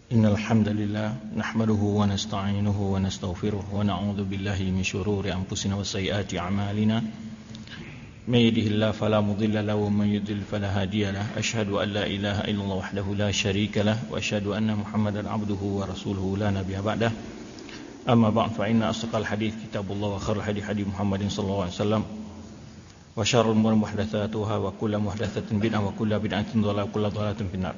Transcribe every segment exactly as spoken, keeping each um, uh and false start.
Innal hamdalillah nahmaduhu wa nasta'inuhu wa nastaghfiruh wa na'udzu billahi min shururi anfusina wa sayyiati a'malina. May yahdihillahu fala mudilla lahu wa man yudlil fala hadiya lahu. Asyhadu an la ilaha illallah wahdahu la syarika lahu wa asyhadu anna Muhammadan 'abduhu wa rasuluhu la nabiyya ba'dah. Amma ba'd fa inna asdaqal hadits kitabullah wa khairul hadi hadi Muhammadin sallallahu alaihi wasallam. Wa syarrul umuri muhdatsatuha wa kullu muhdatsatin bid'ah wa kullu bid'atin dhalalah wa kullu dhalalatin finnar.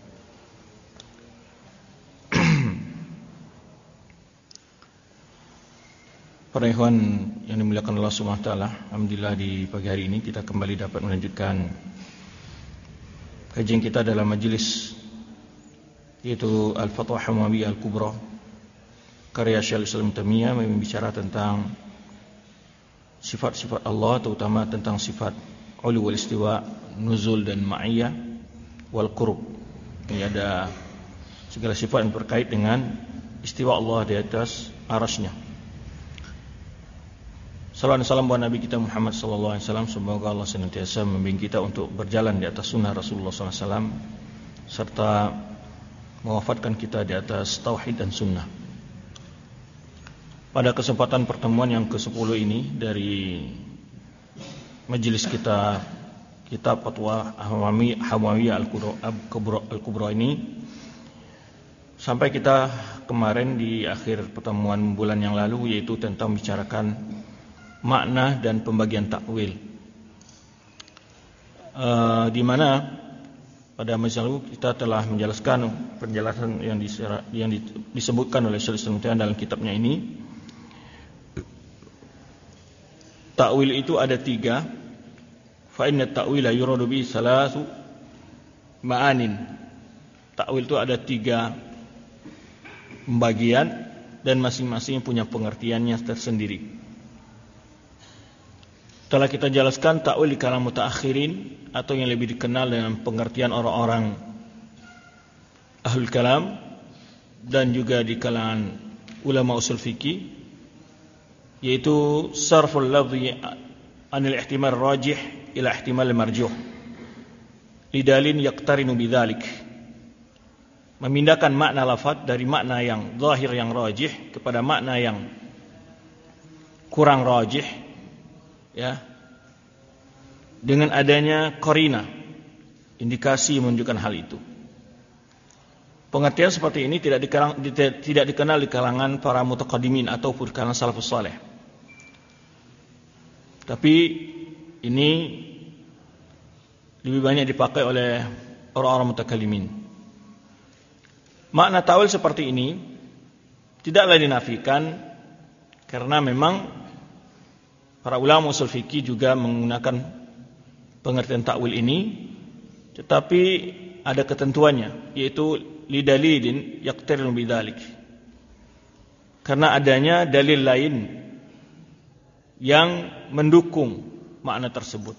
Para ikhwan yang dimuliakan Allah Subhanahu wa taala, alhamdulillah di pagi hari ini kita kembali dapat melanjutkan kajian kita dalam majelis yaitu Al-Fatwa Hamawiyah Al-Kubra karya Syekhul Islam Taimiyah, membicara tentang sifat-sifat Allah, terutama tentang sifat ulu wal istiwa, nuzul dan ma'iyah wal qurb. Ini ada segala sifat yang terkait dengan istiwa Allah di atas arasy-Nya. Salawat dan salam buat Nabi kita Muhammad sallallahu alaihi wasallam. Semoga Allah senantiasa membimbing kita untuk berjalan di atas sunnah Rasulullah sallallahu alaihi wasallam serta mewafatkan kita di atas tauhid dan sunnah. Pada kesempatan pertemuan yang kesepuluh ini dari majelis kita kitab Fatwa Hamawiyah Al-Kubra ini, sampai kita kemarin di akhir pertemuan bulan yang lalu, yaitu tentang membicarakan makna dan pembagian takwil, uh, di mana pada masa lalu kita telah menjelaskan penjelasan yang, disera, yang disebutkan oleh Syekhul Islam Taimiyah dalam kitabnya ini. Takwil itu ada tiga. Fa inna ta'wila yuradu bi salasu ma'anin. Takwil itu ada tiga pembagian dan masing-masing punya pengertiannya tersendiri. Telah kita jelaskan takwil di kalangan mutaakhirin atau yang lebih dikenal dengan pengertian orang-orang ahlul kalam, dan juga di kalangan ulama usul fikih, yaitu sarful lafzi anil ihtimal rajih ila ihtimal marjuh lidalin yaqtarinu bidzalik, memindahkan makna lafaz dari makna yang zahir yang rajih kepada makna yang kurang rajih, ya, dengan adanya qarina, indikasi menunjukkan hal itu. Pengertian seperti ini tidak dikenal, tidak dikenal di kalangan para mutaqaddimin ataupun di kalangan salafus saleh. Tapi ini lebih banyak dipakai oleh orang-orang mutakallimin. Makna ta'wil seperti ini tidaklah dinafikan, karena memang para ulama usul fikih juga menggunakan pengertian takwil ini, tetapi ada ketentuannya, yaitu lidalilin yaqtarinu bidzalik, karena adanya dalil lain yang mendukung makna tersebut.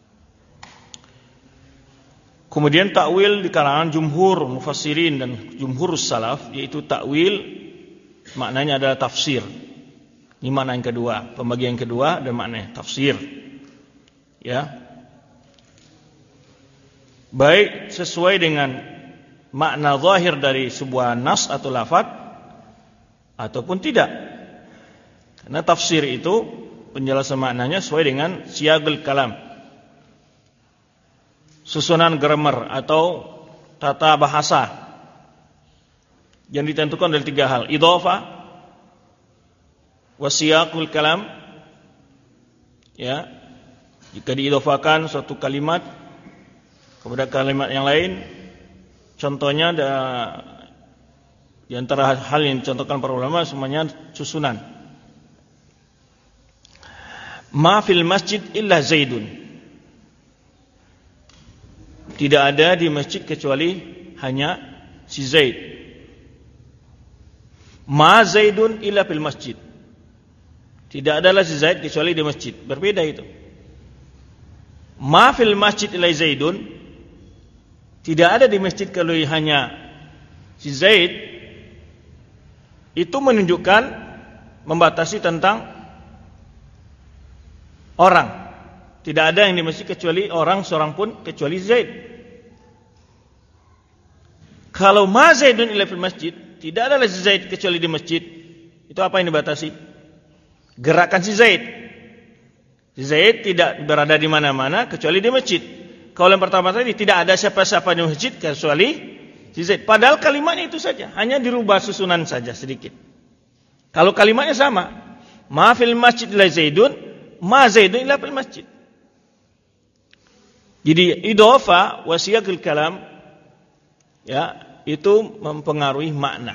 Kemudian takwil di kalangan jumhur mufassirin dan jumhur salaf, yaitu takwil maknanya adalah tafsir. Ini makna yang kedua, pembagian kedua dan maknanya tafsir. Ya. Baik sesuai dengan makna zahir dari sebuah nas atau lafaz ataupun tidak. Karena tafsir itu penjelasan maknanya sesuai dengan siagul kalam, susunan grammar atau tata bahasa yang ditentukan dari tiga hal: idhofah, wasiyaqul kalam, ya, jika diidhofakan suatu kalimat kepada kalimat yang lain. Contohnya ada di antara hal yang dicontohkan para ulama semuanya susunan. Ma fil masjid illa Zaidun, tidak ada di masjid kecuali hanya si Zaid. Ma Zaidun illa fil masjid, tidak adalah si Zaid kecuali di masjid. Berbeda itu. Ma fil masjid illa Zaidun, tidak ada di masjid kalau hanya si Zaid, itu menunjukkan membatasi tentang orang. Tidak ada yang di masjid kecuali orang seorang pun kecuali Zaid. Kalau ma Zaidun illa fil masjid, tidak ada lagi Zaid kecuali di masjid. Itu apa yang dibatasi? Gerakan si Zaid. Si Zaid tidak berada di mana-mana kecuali di masjid. Kalau yang pertama tadi tidak ada siapa-siapa di masjid kecuali si Zaid. Padahal kalimatnya itu saja, hanya dirubah susunan saja sedikit. Kalau kalimatnya sama, ma fil masjid illa Zaidun, ma Zaidun illa fil masjid. Jadi idhofah wa siyaqul kalam, ya, itu mempengaruhi makna.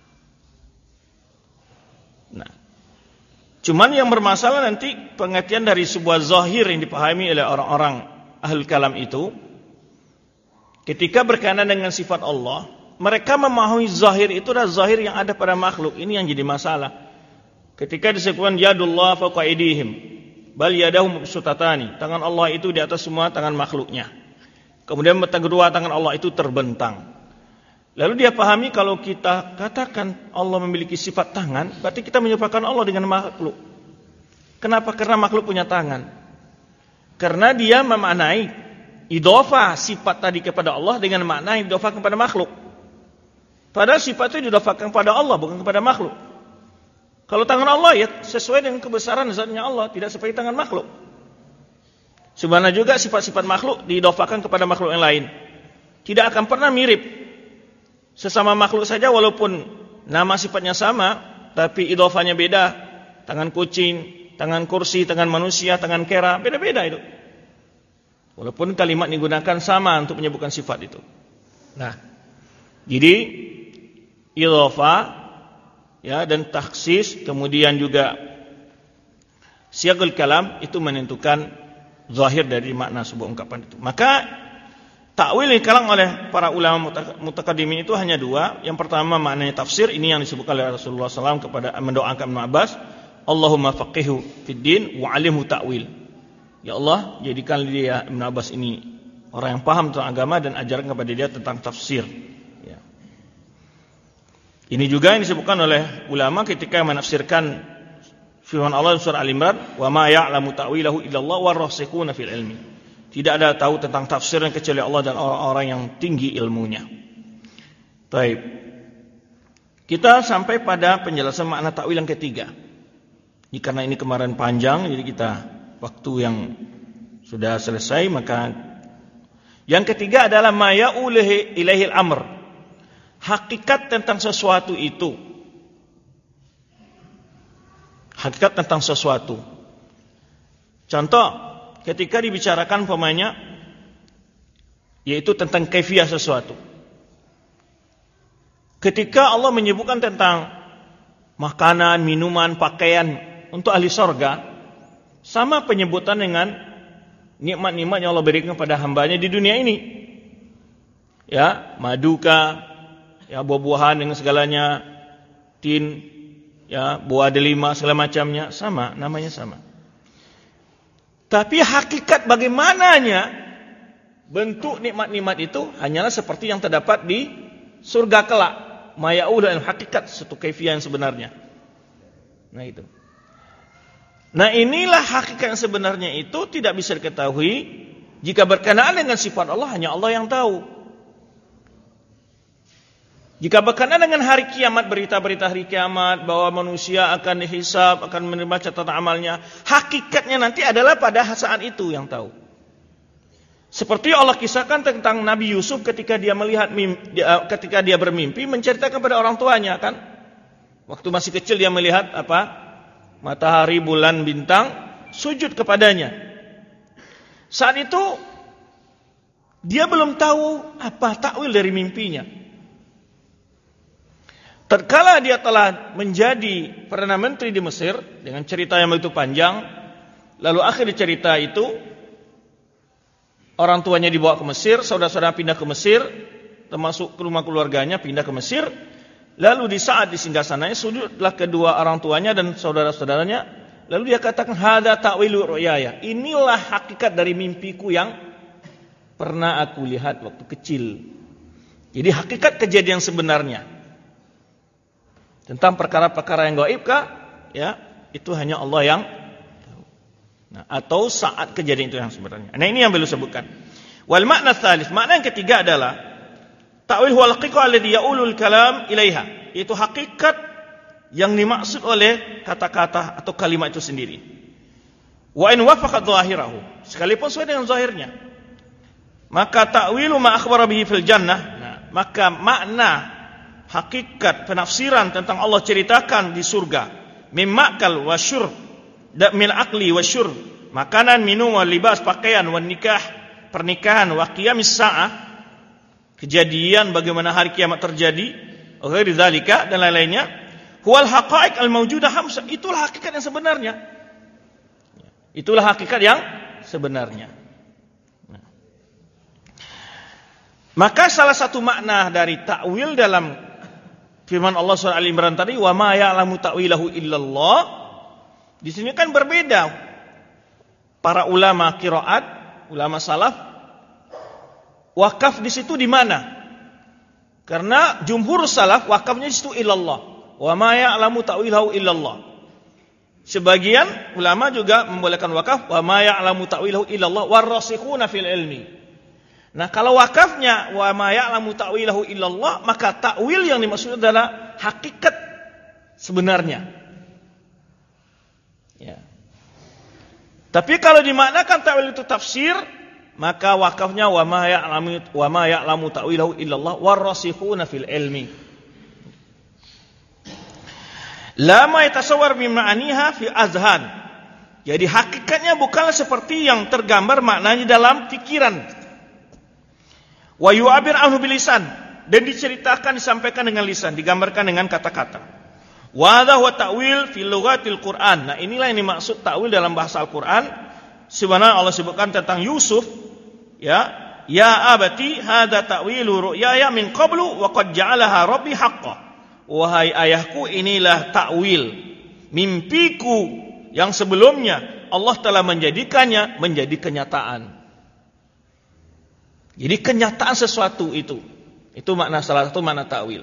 Nah, cuman yang bermasalah nanti pengertian dari sebuah zahir yang dipahami oleh orang-orang ahlul kalam itu, ketika berkenaan dengan sifat Allah, mereka memahami zahir itu adalah zahir yang ada pada makhluk. Ini yang jadi masalah. Ketika disebutkan yadullah fawqa aydihim, bal yadahu mabsutatani, tangan Allah itu di atas semua tangan makhluknya. Kemudian kedua, tangan Allah itu terbentang. Lalu dia pahami kalau kita katakan Allah memiliki sifat tangan, berarti kita menyerupakan Allah dengan makhluk. Kenapa? Karena makhluk punya tangan. Karena dia memaknai idhofah sifat tadi kepada Allah dengan makna idhofah kepada makhluk. Padahal sifat itu idhofahkan kepada Allah, bukan kepada makhluk. Kalau tangan Allah ya sesuai dengan kebesaran zatnya Allah, tidak seperti tangan makhluk. Sebenarnya juga sifat-sifat makhluk diidhofahkan kepada makhluk yang lain. Tidak akan pernah mirip. Sesama makhluk saja walaupun nama sifatnya sama, tapi idhofahnya beda. Tangan kucing, tangan kursi, tangan manusia, tangan kera, beda-beda itu. Walaupun kalimat digunakan sama untuk menyebutkan sifat itu. Nah, jadi idhofah, ya, dan takhsis, kemudian juga siyaqul kalam itu menentukan zahir dari makna sebuah ungkapan itu. Maka takwil yang dikalang oleh para ulama mutaqaddimin itu hanya dua. Yang pertama maknanya tafsir, ini yang disebutkan oleh Rasulullah shallallahu alaihi wasallam kepada mendoakan Ibnu Abbas, Allahumma faqihhu fid din wa 'allimhu ta'wil. Ya Allah, jadikan dia Ibnu Abbas ini orang yang paham tentang agama dan ajarkan kepada dia tentang tafsir. Ya. Ini juga yang disebutkan oleh ulama ketika menafsirkan firman Allah surah Al-Imran, wa ma ya'lamu ta'wilahu illallah warasikhuna fil ilmi. Tidak ada tahu tentang tafsirnya kecuali Allah dan orang-orang yang tinggi ilmunya. Baik. Kita sampai pada penjelasan makna ta'wil yang ketiga. Ini karena ini kemarin panjang, jadi kita waktu yang sudah selesai, maka yang ketiga adalah ma ya'uluhu ilaihil amr. Hakikat tentang sesuatu itu. Hakikat tentang sesuatu. Contoh, ketika dibicarakan pemainnya, yaitu tentang kaifiyah sesuatu. Ketika Allah menyebutkan tentang makanan, minuman, pakaian untuk ahli sorga, sama penyebutan dengan nikmat-nikmat yang Allah berikan kepada hambanya di dunia ini. Ya, maduka, ya, buah-buahan dengan segalanya, tin, ya, buah delima segala macamnya, sama, namanya sama. Tapi hakikat bagaimananya bentuk nikmat-nikmat itu hanyalah seperti yang terdapat di surga kelak. Maya'ul dan hakikat satu kaifiyah yang sebenarnya. Nah itu. Nah inilah hakikat yang sebenarnya itu tidak bisa diketahui jika berkenaan dengan sifat Allah, hanya Allah yang tahu. Jika berkenaan dengan hari kiamat, berita-berita hari kiamat bahwa manusia akan dihisab, akan menerima catatan amalnya, hakikatnya nanti adalah pada saat itu yang tahu. Seperti Allah kisahkan tentang Nabi Yusuf ketika dia melihat mimpi, ketika dia bermimpi menceritakan kepada orang tuanya, kan? Waktu masih kecil dia melihat apa? Matahari, bulan, bintang sujud kepadanya. Saat itu dia belum tahu apa takwil dari mimpinya. Tatkala dia telah menjadi Perdana Menteri di Mesir dengan cerita yang begitu panjang, lalu akhir cerita itu orang tuanya dibawa ke Mesir, saudara-saudara pindah ke Mesir, termasuk rumah keluarganya pindah ke Mesir. Lalu di saat di singgasananya sujudlah kedua orang tuanya dan saudara-saudaranya. Lalu dia katakan, hadza ta'wilu ru'yaya. Inilah hakikat dari mimpiku yang pernah aku lihat waktu kecil. Jadi hakikat kejadian sebenarnya tentang perkara-perkara yang gaib kah? Ya, itu hanya Allah yang tahu. Nah, atau saat kejadian itu yang sebenarnya. Nah, ini yang beliau sebutkan. Wal makna tsalits, makna yang ketiga adalah Ta'wil huwa al-haqiqah alladhi ya'ulul kalam ilaiha. Itu hakikat yang dimaksud oleh kata-kata atau kalimat itu sendiri. Wa in wafaqat zahirahu, sekalipun sesuai dengan zahirnya. Maka ta'wilu ma akhbara bihi fil jannah, nah, maka makna hakikat penafsiran tentang Allah ceritakan di surga, mim ma'kal wa syurb, min akli wa syurb, makanan, minum, wa libas, pakaian, wa nikah, pernikahan, wa qiyamis sa'ah, kejadian bagaimana hari kiamat terjadi, ghairi dzalika, dan lain-lainnya, huwal haqa'iq al-mawjudah hamsa, itulah hakikat yang sebenarnya. Itulah hakikat yang sebenarnya. Nah. Maka salah satu makna dari ta'wil dalam firman Allah surah Al-Imran tadi, wa ma ya'lamu ta'wilahu illallah, di sini kan berbeda. Para ulama qiraat, ulama salaf, wakaf di situ di mana? Karena jumhur salaf wakafnya di situ illallah. Wa ma ya'lamu ta'wilahu illallah. Sebagian ulama juga membolehkan wakaf, wa ma ya'lamu ta'wilahu illallah warrasikhuna fil ilmi. Nah, kalau wakafnya wa ma ya'lamu ta'wilahu illallah, maka ta'wil yang dimaksud adalah hakikat sebenarnya. Ya. Tapi kalau dimaknakan ta'wil itu tafsir, maka wakafnya wa ma ya'lamu wa ma ya'lamu ta'wilahu illallah warrasikhuna fil ilmi. La ma yatasawwar min ma'aniha fi azhan. Jadi hakikatnya bukanlah seperti yang tergambar maknanya dalam pikiran. Wa yu'abir anhu bilisan, dan diceritakan, disampaikan dengan lisan, digambarkan dengan kata-kata. Wa hadha huwa ta'wil fi lughatil Qur'an. Nah, inilah yang dimaksud ta'wil dalam bahasa Al-Qur'an. Sebenarnya Allah sebutkan tentang Yusuf, ya, ya abati hadza ta'wilu ru'yaya min qablu wa qad ja'alaha rabbi haqqan. Wahai ayahku, inilah ta'wil mimpiku yang sebelumnya Allah telah menjadikannya menjadi kenyataan. Jadi kenyataan sesuatu itu. Itu makna salah satu makna ta'wil.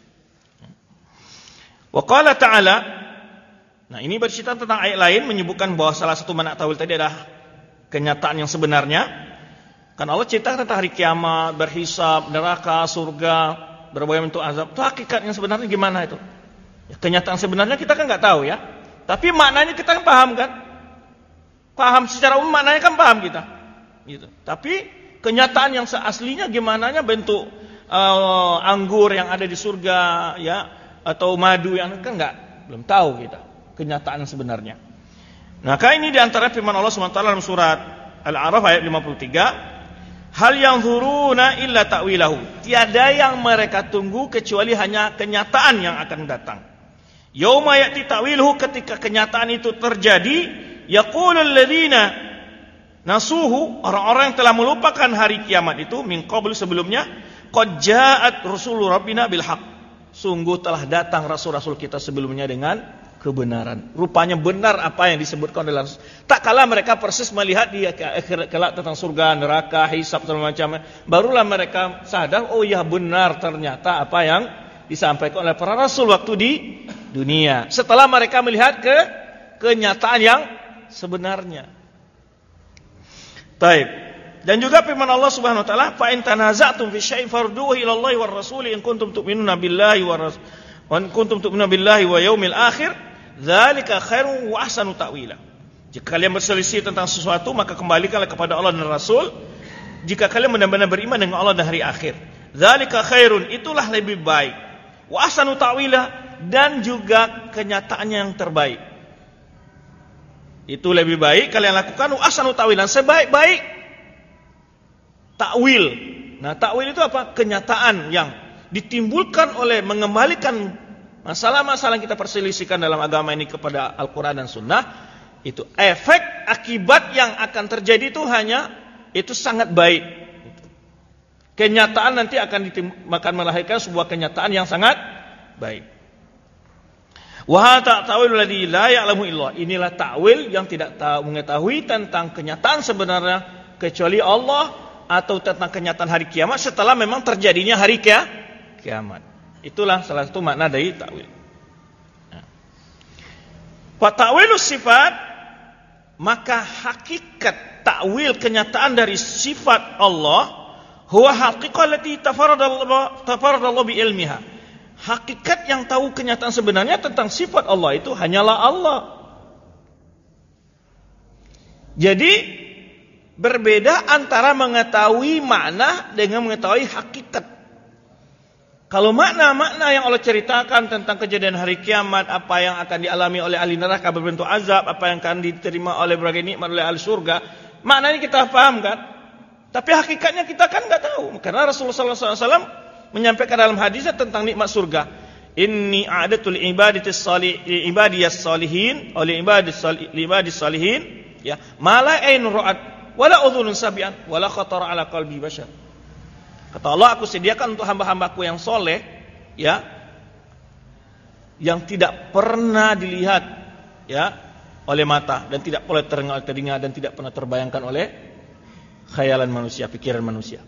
Wa qala ta'ala, nah ini bercerita tentang ayat lain menyebutkan bahwa salah satu makna ta'wil tadi adalah kenyataan yang sebenarnya. Kan Allah cerita tentang hari kiamat, berhisab, neraka, surga, berbagai bentuk azab. Itu hakikatnya sebenarnya gimana itu? Ya, kenyataan sebenarnya kita kan nggak tahu ya. Tapi maknanya kita kan paham kan? Paham secara umum, maknanya kan paham kita. Gitu. Tapi kenyataan yang seaslinya gimananya bentuk uh, anggur yang ada di surga, ya, atau madu yang kan nggak, belum tahu kita kenyataan yang sebenarnya. Nah, ini diantara firman Allah subhanahu wa taala dalam surat Al-A'raf ayat lima puluh tiga. Hal yang zuruna illa ta'wilahu. Tiada yang mereka tunggu kecuali hanya kenyataan yang akan datang. Yauma ya'ti ta'wiluhu, ketika kenyataan itu terjadi, yaqulul ladzina nasuhu, orang-orang yang telah melupakan hari kiamat itu, min qabl sebelumnya, qad ja'at rusulu rabbina bil haqq. Sungguh telah datang rasul-rasul kita sebelumnya dengan kebenaran. Rupanya benar apa yang disebutkan dalam. Tak kala mereka persis melihat di akhirat kelak tentang surga, neraka, hisab dan macam-macam, barulah mereka sadar, oh ya benar ternyata apa yang disampaikan oleh para rasul waktu di dunia. Setelah mereka melihat ke kenyataan yang sebenarnya. Baik. Dan juga firman Allah Subhanahu wa taala, fa in tanaza'tum fi syai'in farduhu ila Allahi war rasul in kuntum tu'minuna billahi wa rasul wa in kuntum tu'minuna billahi wa yaumil akhir. Dzalika khairun wa ahsanu ta'wila. Jika kalian berselisih tentang sesuatu, maka kembalikanlah kepada Allah dan Rasul. Jika kalian benar-benar beriman dengan Allah dan hari akhir. Dzalika khairun, itulah lebih baik. Wa ahsanu ta'wila, dan juga kenyataannya yang terbaik. Itu lebih baik kalian lakukan wa ahsanu ta'wilan, sebaik-baik ta'wil. Nah, ta'wil itu apa? Kenyataan yang ditimbulkan oleh mengembalikan masalah-masalah yang kita perselisihkan dalam agama ini kepada Al-Quran dan Sunnah. Itu efek akibat yang akan terjadi itu hanya itu sangat baik. Kenyataan nanti akan akan melahirkan sebuah kenyataan yang sangat baik. Wa ta'wil ladzi la ya'lamu illallah. Inilah ta'wil yang tidak tahu mengetahui tentang kenyataan sebenarnya kecuali Allah, atau tentang kenyataan hari kiamat setelah memang terjadinya hari kiamat. Itulah salah satu makna dari ta'wil. Wa ta'wilus sifat, maka hakikat ta'wil kenyataan dari sifat Allah, huwa haqiqah allati tafaradallahu tafaradallahu bi ilmiha. Hakikat yang tahu kenyataan sebenarnya tentang sifat Allah itu hanyalah Allah. Jadi berbeda antara mengetahui makna dengan mengetahui hakikat. Kalau makna-makna yang Allah ceritakan tentang kejadian hari kiamat, apa yang akan dialami oleh ahli neraka berbentuk azab, apa yang akan diterima oleh berbagai nikmat oleh ahli surga, maknanya kita paham kan? Tapi hakikatnya kita kan nggak tahu. Karena Rasulullah sallallahu alaihi wasallam menyampaikan dalam hadisnya tentang nikmat surga. Inni a'adatul ibadatis salih ibadiyas salihin oleh ibadis ibadis salihin ya, mala ainun ra'at wala udhunun sabian wala khatara ala qalbi bashar. Kata Allah, aku sediakan untuk hamba-hambaku yang soleh, ya, yang tidak pernah dilihat, ya, oleh mata dan tidak boleh terdengar oleh telinga dan tidak pernah terbayangkan oleh khayalan manusia, pikiran manusia.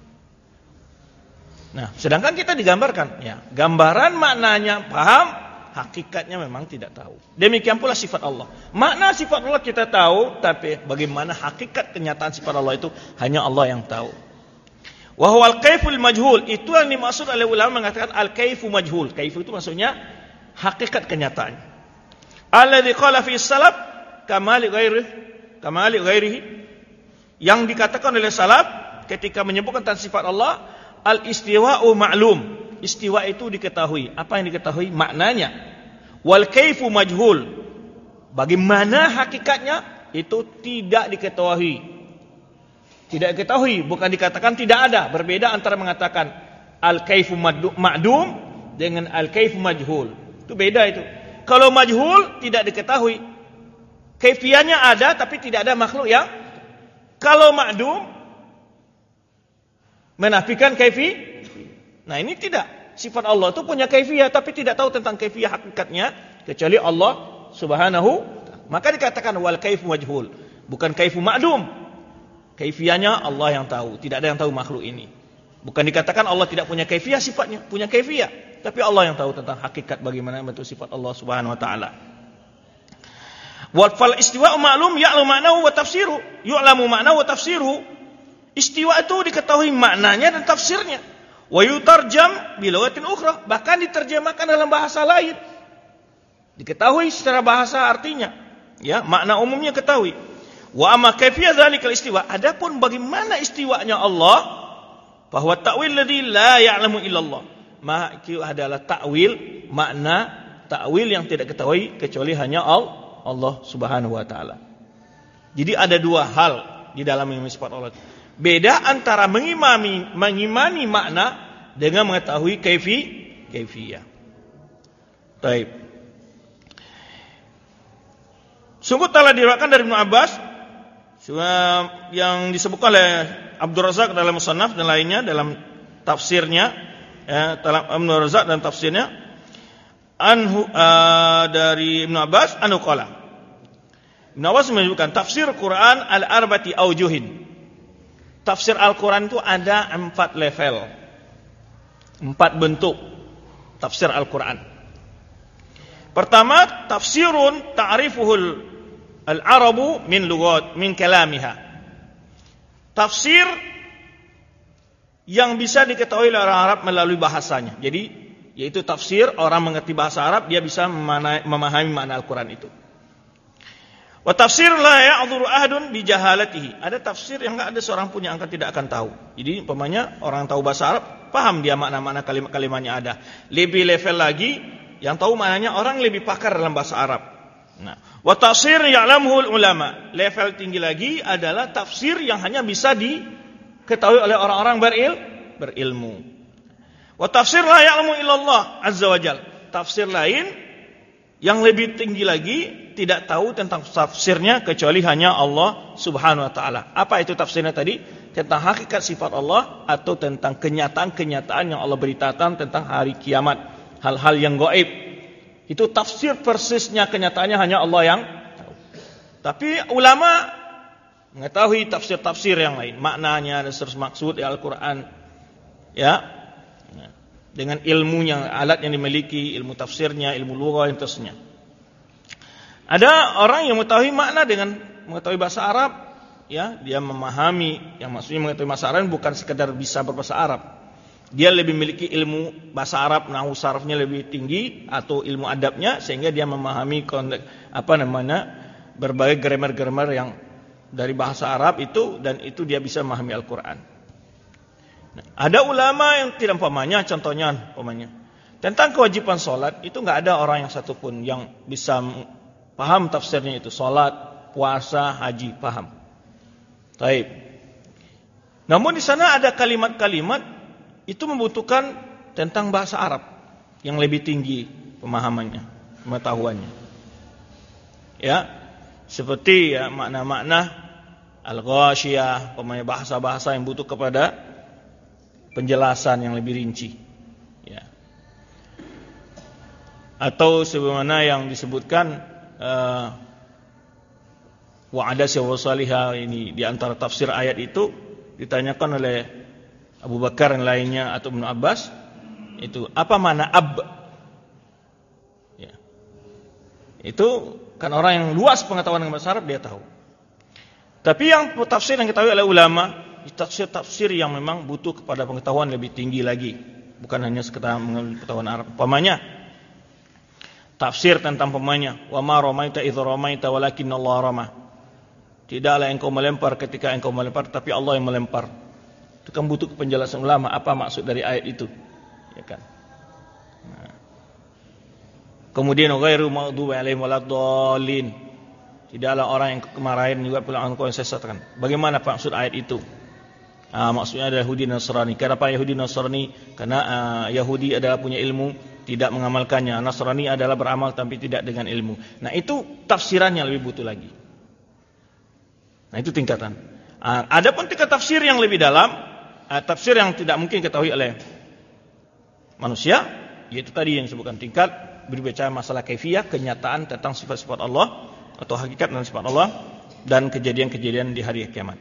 Nah, sedangkan kita digambarkan, ya, gambaran maknanya paham, hakikatnya memang tidak tahu. Demikian pula sifat Allah. Makna sifat Allah kita tahu, tapi bagaimana hakikat kenyataan sifat Allah itu hanya Allah yang tahu. Wa huwa al-kaiful majhul, itu yang dimaksud oleh ulama mengatakan al-kaifu majhul. Kaifu itu maksudnya hakikat kenyataan. Alladzi qala fi salaf kamali ghairihi, kamali ghairihi, yang dikatakan oleh salaf ketika menyebutkan tentang sifat Allah, al-istiwa'u ma'lum. Istiwa itu diketahui. Apa yang diketahui? Maknanya. Wal kaifu majhul. Bagaimana hakikatnya itu tidak diketahui. Tidak diketahui, bukan dikatakan tidak ada. Berbeda antara mengatakan al-kaifu ma'dum dengan al-kaifu majhul. Itu beda itu. Kalau majhul tidak diketahui. Kaifiannya ada tapi tidak ada makhluk yang. Kalau ma'dum menafikan kaifi. Nah, ini tidak. Sifat Allah itu punya kaifiyah tapi tidak tahu tentang kaifiyah hakikatnya kecuali Allah Subhanahu. Maka dikatakan wal kaifu majhul, bukan kaifu ma'dum. Kaifiyahnya Allah yang tahu, tidak ada yang tahu makhluk ini. Bukan dikatakan Allah tidak punya kaifiyah, sifatnya punya kaifiyah, tapi Allah yang tahu tentang hakikat bagaimana bentuk sifat Allah Subhanahu wa taala. Wal fal istiwa'u ma'lum ya'lamu ma'nahu wa tafsiruhu, yu'lamu ma'nahu wa tafsiruhu. Istiwa itu diketahui maknanya dan tafsirnya. Wa yutarjam bi lughatin ukhra, bahkan diterjemahkan dalam bahasa lain. Diketahui secara bahasa artinya, ya, makna umumnya ketahui. Wa amma kaifiyah dzalikal istiwa, adapun bagaimana istiwanya Allah, bahwa ta'wil ladzi la ya'lamu illallah. Maka itu adalah ta'wil, makna ta'wil yang tidak ketahui kecuali hanya Allah Subhanahu wa taala. Jadi ada dua hal di dalam memahami sifat Allah. Beda antara mengimani mengimani makna dengan mengetahui kaifi kaifiyah. Baik. Sungguh telah diriwayatkan dari Ibnu Abbas yang disebutkan oleh Abdul Razak dalam Musannaf dan lainnya dalam tafsirnya, ya, dalam Ibnu Razak dan tafsirnya anhu uh, dari Ibnu Abbas anhu qala. Ibnu Abbas menyebutkan tafsir Quran al-arba'ati aujuhin. Tafsir Al-Quran itu ada empat level, empat bentuk tafsir Al-Quran. Pertama, tafsirun ta'rifuhul al-arabu min lughat min kalamiha. Tafsir yang bisa diketahui oleh orang Arab melalui bahasanya. Jadi, yaitu tafsir orang mengerti bahasa Arab, dia bisa memahami makna Al-Quran itu. Wa tafsir la ya'dzuru ahadun bi jahalatihi. Ada tafsir yang enggak ada seorang pun yang akan tidak akan tahu. Jadi umpamanya orang tahu bahasa Arab, paham dia makna-makna kalimat-kalimatnya ada. Lebih level lagi, yang tahu maknanya orang lebih pakar dalam bahasa Arab. Nah, wa tafsir ya'lamuhul ulama. Level tinggi lagi adalah tafsir yang hanya bisa diketahui oleh orang-orang beril, berilmu. Wa tafsir la ya'lamu illallah azza wajal. Tafsir lain yang lebih tinggi lagi tidak tahu tentang tafsirnya kecuali hanya Allah Subhanahu wa taala. Apa itu tafsirnya tadi? Tentang hakikat sifat Allah atau tentang kenyataan-kenyataan yang Allah beritakan tentang hari kiamat, hal-hal yang gaib. Itu tafsir persisnya, kenyataannya hanya Allah yang tahu. Tapi ulama mengetahui tafsir-tafsir yang lain, maknanya dan seterusnya maksud di Al-Qur'an. Ya. Dengan ilmunya, alat yang dimiliki, ilmu tafsirnya, ilmu lughah dan seterusnya. Ada orang yang mengetahui makna dengan mengetahui bahasa Arab, ya, dia memahami, yang maksudnya mengetahui bahasa Arab bukan sekedar bisa berbahasa Arab. Dia lebih memiliki ilmu bahasa Arab, nahwu sarafnya lebih tinggi atau ilmu adabnya sehingga dia memahami konteks, apa namanya, berbagai grammar-grammar yang dari bahasa Arab itu, dan itu dia bisa memahami Al-Qur'an. Nah, ada ulama yang tidak umpamanya, contohnya umpamanya tentang kewajiban salat itu enggak ada orang yang satupun yang bisa paham tafsirnya itu, salat, puasa, haji, paham. Baik. Namun di sana ada kalimat-kalimat itu membutuhkan tentang bahasa Arab yang lebih tinggi pemahamannya, pengetahuannya. Ya, seperti ya makna-makna al-ghasyiyah, pemahaman bahasa-bahasa yang butuh kepada penjelasan yang lebih rinci. Ya. Atau sebagaimana yang disebutkan uh, wa'ada wa salihah, ini di antara tafsir ayat itu ditanyakan oleh Abu Bakar yang lainnya atau Ibnu Abbas, itu apa makna ab? Ya. Itu kan orang yang luas pengetahuan dengan bahasa Arab dia tahu. Tapi yang tafsir yang diketahui oleh ulama, tafsir-tafsir yang memang butuh kepada pengetahuan lebih tinggi lagi, bukan hanya sekedar pengetahuan Arab. Umpamanya tafsir tentang pemanya, wa ma ramaita idz ramaita walakinnallaha rama. Tidaklah engkau melempar ketika engkau melempar, tapi Allah yang melempar. Itu kan butuh penjelasan ulama apa maksud dari ayat itu, ya kan? Nah. Kemudian ghairu maghdubi alaihim waladdallin. Tidaklah orang yang kemarahan juga pula engkau yang sesatkan. Bagaimana maksud ayat itu? Ah, maksudnya adalah Yahudi Nasrani. Kenapa Yahudi Nasrani? Karena uh, Yahudi adalah punya ilmu, tidak mengamalkannya. Nasrani adalah beramal tapi tidak dengan ilmu. Nah, itu tafsirannya lebih butuh lagi. Nah, itu tingkatan. Uh, ada pun tingkat tafsir yang lebih dalam, uh, tafsir yang tidak mungkin diketahui oleh manusia, yaitu tadi yang disebutkan tingkat berbicara masalah kaifiyah, kenyataan tentang sifat-sifat Allah atau hakikat dan sifat Allah dan kejadian-kejadian di hari kiamat.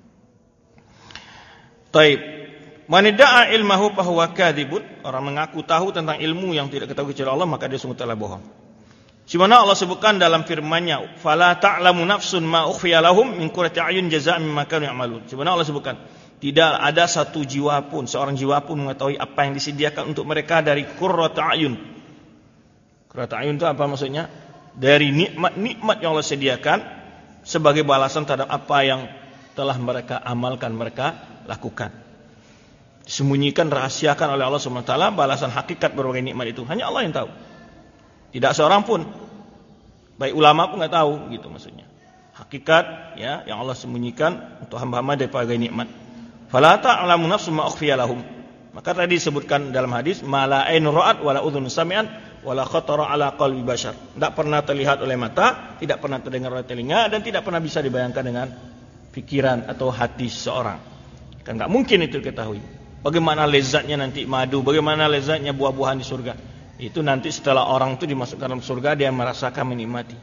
Taib. Man idda'a ilmahu fa huwa kadzibun. Orang mengaku tahu tentang ilmu yang tidak ketahui kecuali Allah, maka dia sungguh telah bohong. Sebagaimana Allah sebutkan dalam firman-Nya, "Fala ta'lamu nafsun ma ukhfiya lahum min qurrati a'yun jazaa'an mimma kanu ya'malun." Sebagaimana Allah sebutkan, tidak ada satu jiwa pun, seorang jiwa pun mengetahui apa yang disediakan untuk mereka dari qurratu a'yun. Qurratu a'yun itu apa maksudnya? Dari nikmat-nikmat yang Allah sediakan sebagai balasan terhadap apa yang telah mereka amalkan, mereka lakukan. Disembunyikan, rahasiakan oleh Allah subhanahu wa taala balasan hakikat berbagai nikmat itu. Hanya Allah yang tahu. Tidak seorang pun, baik ulama pun nggak tahu, gitu maksudnya. Hakikat ya yang Allah sembunyikan untuk hamba-hamba dari berbagai nikmat. Fala ta'lamu nafsun ma ukhfiya lahum. Maka tadi disebutkan dalam hadis, mala ain ra'at wala udhun sami'an wala khatara ala qalbi bashar. Tidak pernah terlihat oleh mata, tidak pernah terdengar oleh telinga, dan tidak pernah bisa dibayangkan dengan pikiran atau hati seseorang. Kan enggak mungkin itu diketahui. Bagaimana lezatnya nanti madu, bagaimana lezatnya buah-buahan di surga. Itu nanti setelah orang itu dimasukkan dalam surga, dia merasakan, menikmati.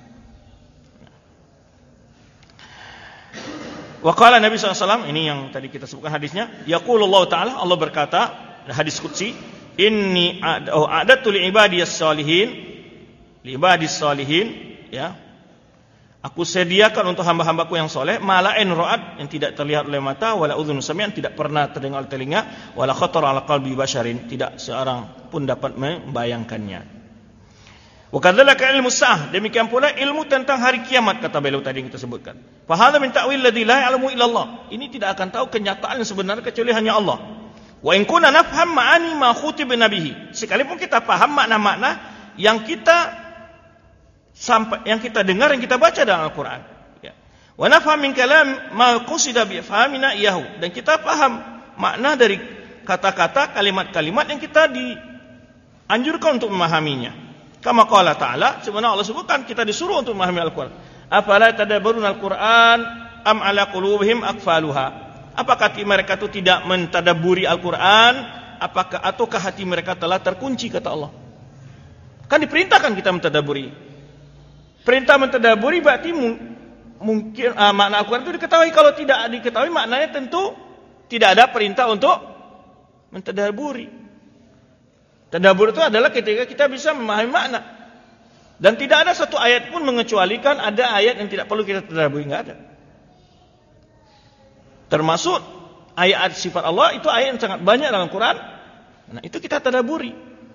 Wa qala Nabi sallallahu alaihi wasallam, ini yang tadi kita sebutkan hadisnya, yaqulullahu ta'ala, Allah berkata, hadis qudsi, inni a'datu li ibadiyas salihin, li ibadis salihin, ya. Aku sediakan untuk hamba-hambaku yang soleh, mala'in ra'at, yang tidak terlihat oleh mata, wala udhun sami'an, tidak pernah terdengar oleh telinga, wala khatar ala qalbi basharin, tidak seorang pun dapat membayangkannya. Wa kadzalika ilmu sa'ah, demikian pula ilmu tentang hari kiamat, kata beliau tadi yang kita sebutkan. Fa hadza min ta'wil ladzi la ya'lamu illa Allah. Ini tidak akan tahu kenyataan yang sebenarnya kecuali hanya Allah. Wa in kunna nafham ma'ani ma khutiba nabihi. Sekalipun kita paham makna-makna yang kita sampai yang kita dengar, yang kita baca dalam Al-Qur'an, ya. Wa nafham min kalam ma qusida bi fahamina iyahu, dan kita paham makna dari kata-kata, kalimat-kalimat yang kita dianjurkan untuk memahaminya. Kama qala ta'ala, sebenarnya Allah sebutkan kita disuruh untuk memahami Al-Qur'an. Afala tadabbarun Al-Qur'an am ala qulubihim aqfaluha. Apakah hati mereka itu tidak mentadabburi Al-Qur'an, apakah ataukah hati mereka telah terkunci, kata Allah. Kan diperintahkan kita mentadabburi. Perintah mentadaburi berarti mungkin uh, makna Al-Quran itu diketahui. Kalau tidak diketahui maknanya, tentu tidak ada perintah untuk mentadaburi. Tadabbur itu adalah ketika kita bisa memahami makna. Dan tidak ada satu ayat pun mengecualikan ada ayat yang tidak perlu kita tadaburi, enggak ada. termasuk ayat sifat Allah itu ayat yang sangat banyak dalam Quran. Nah, itu kita tadaburi.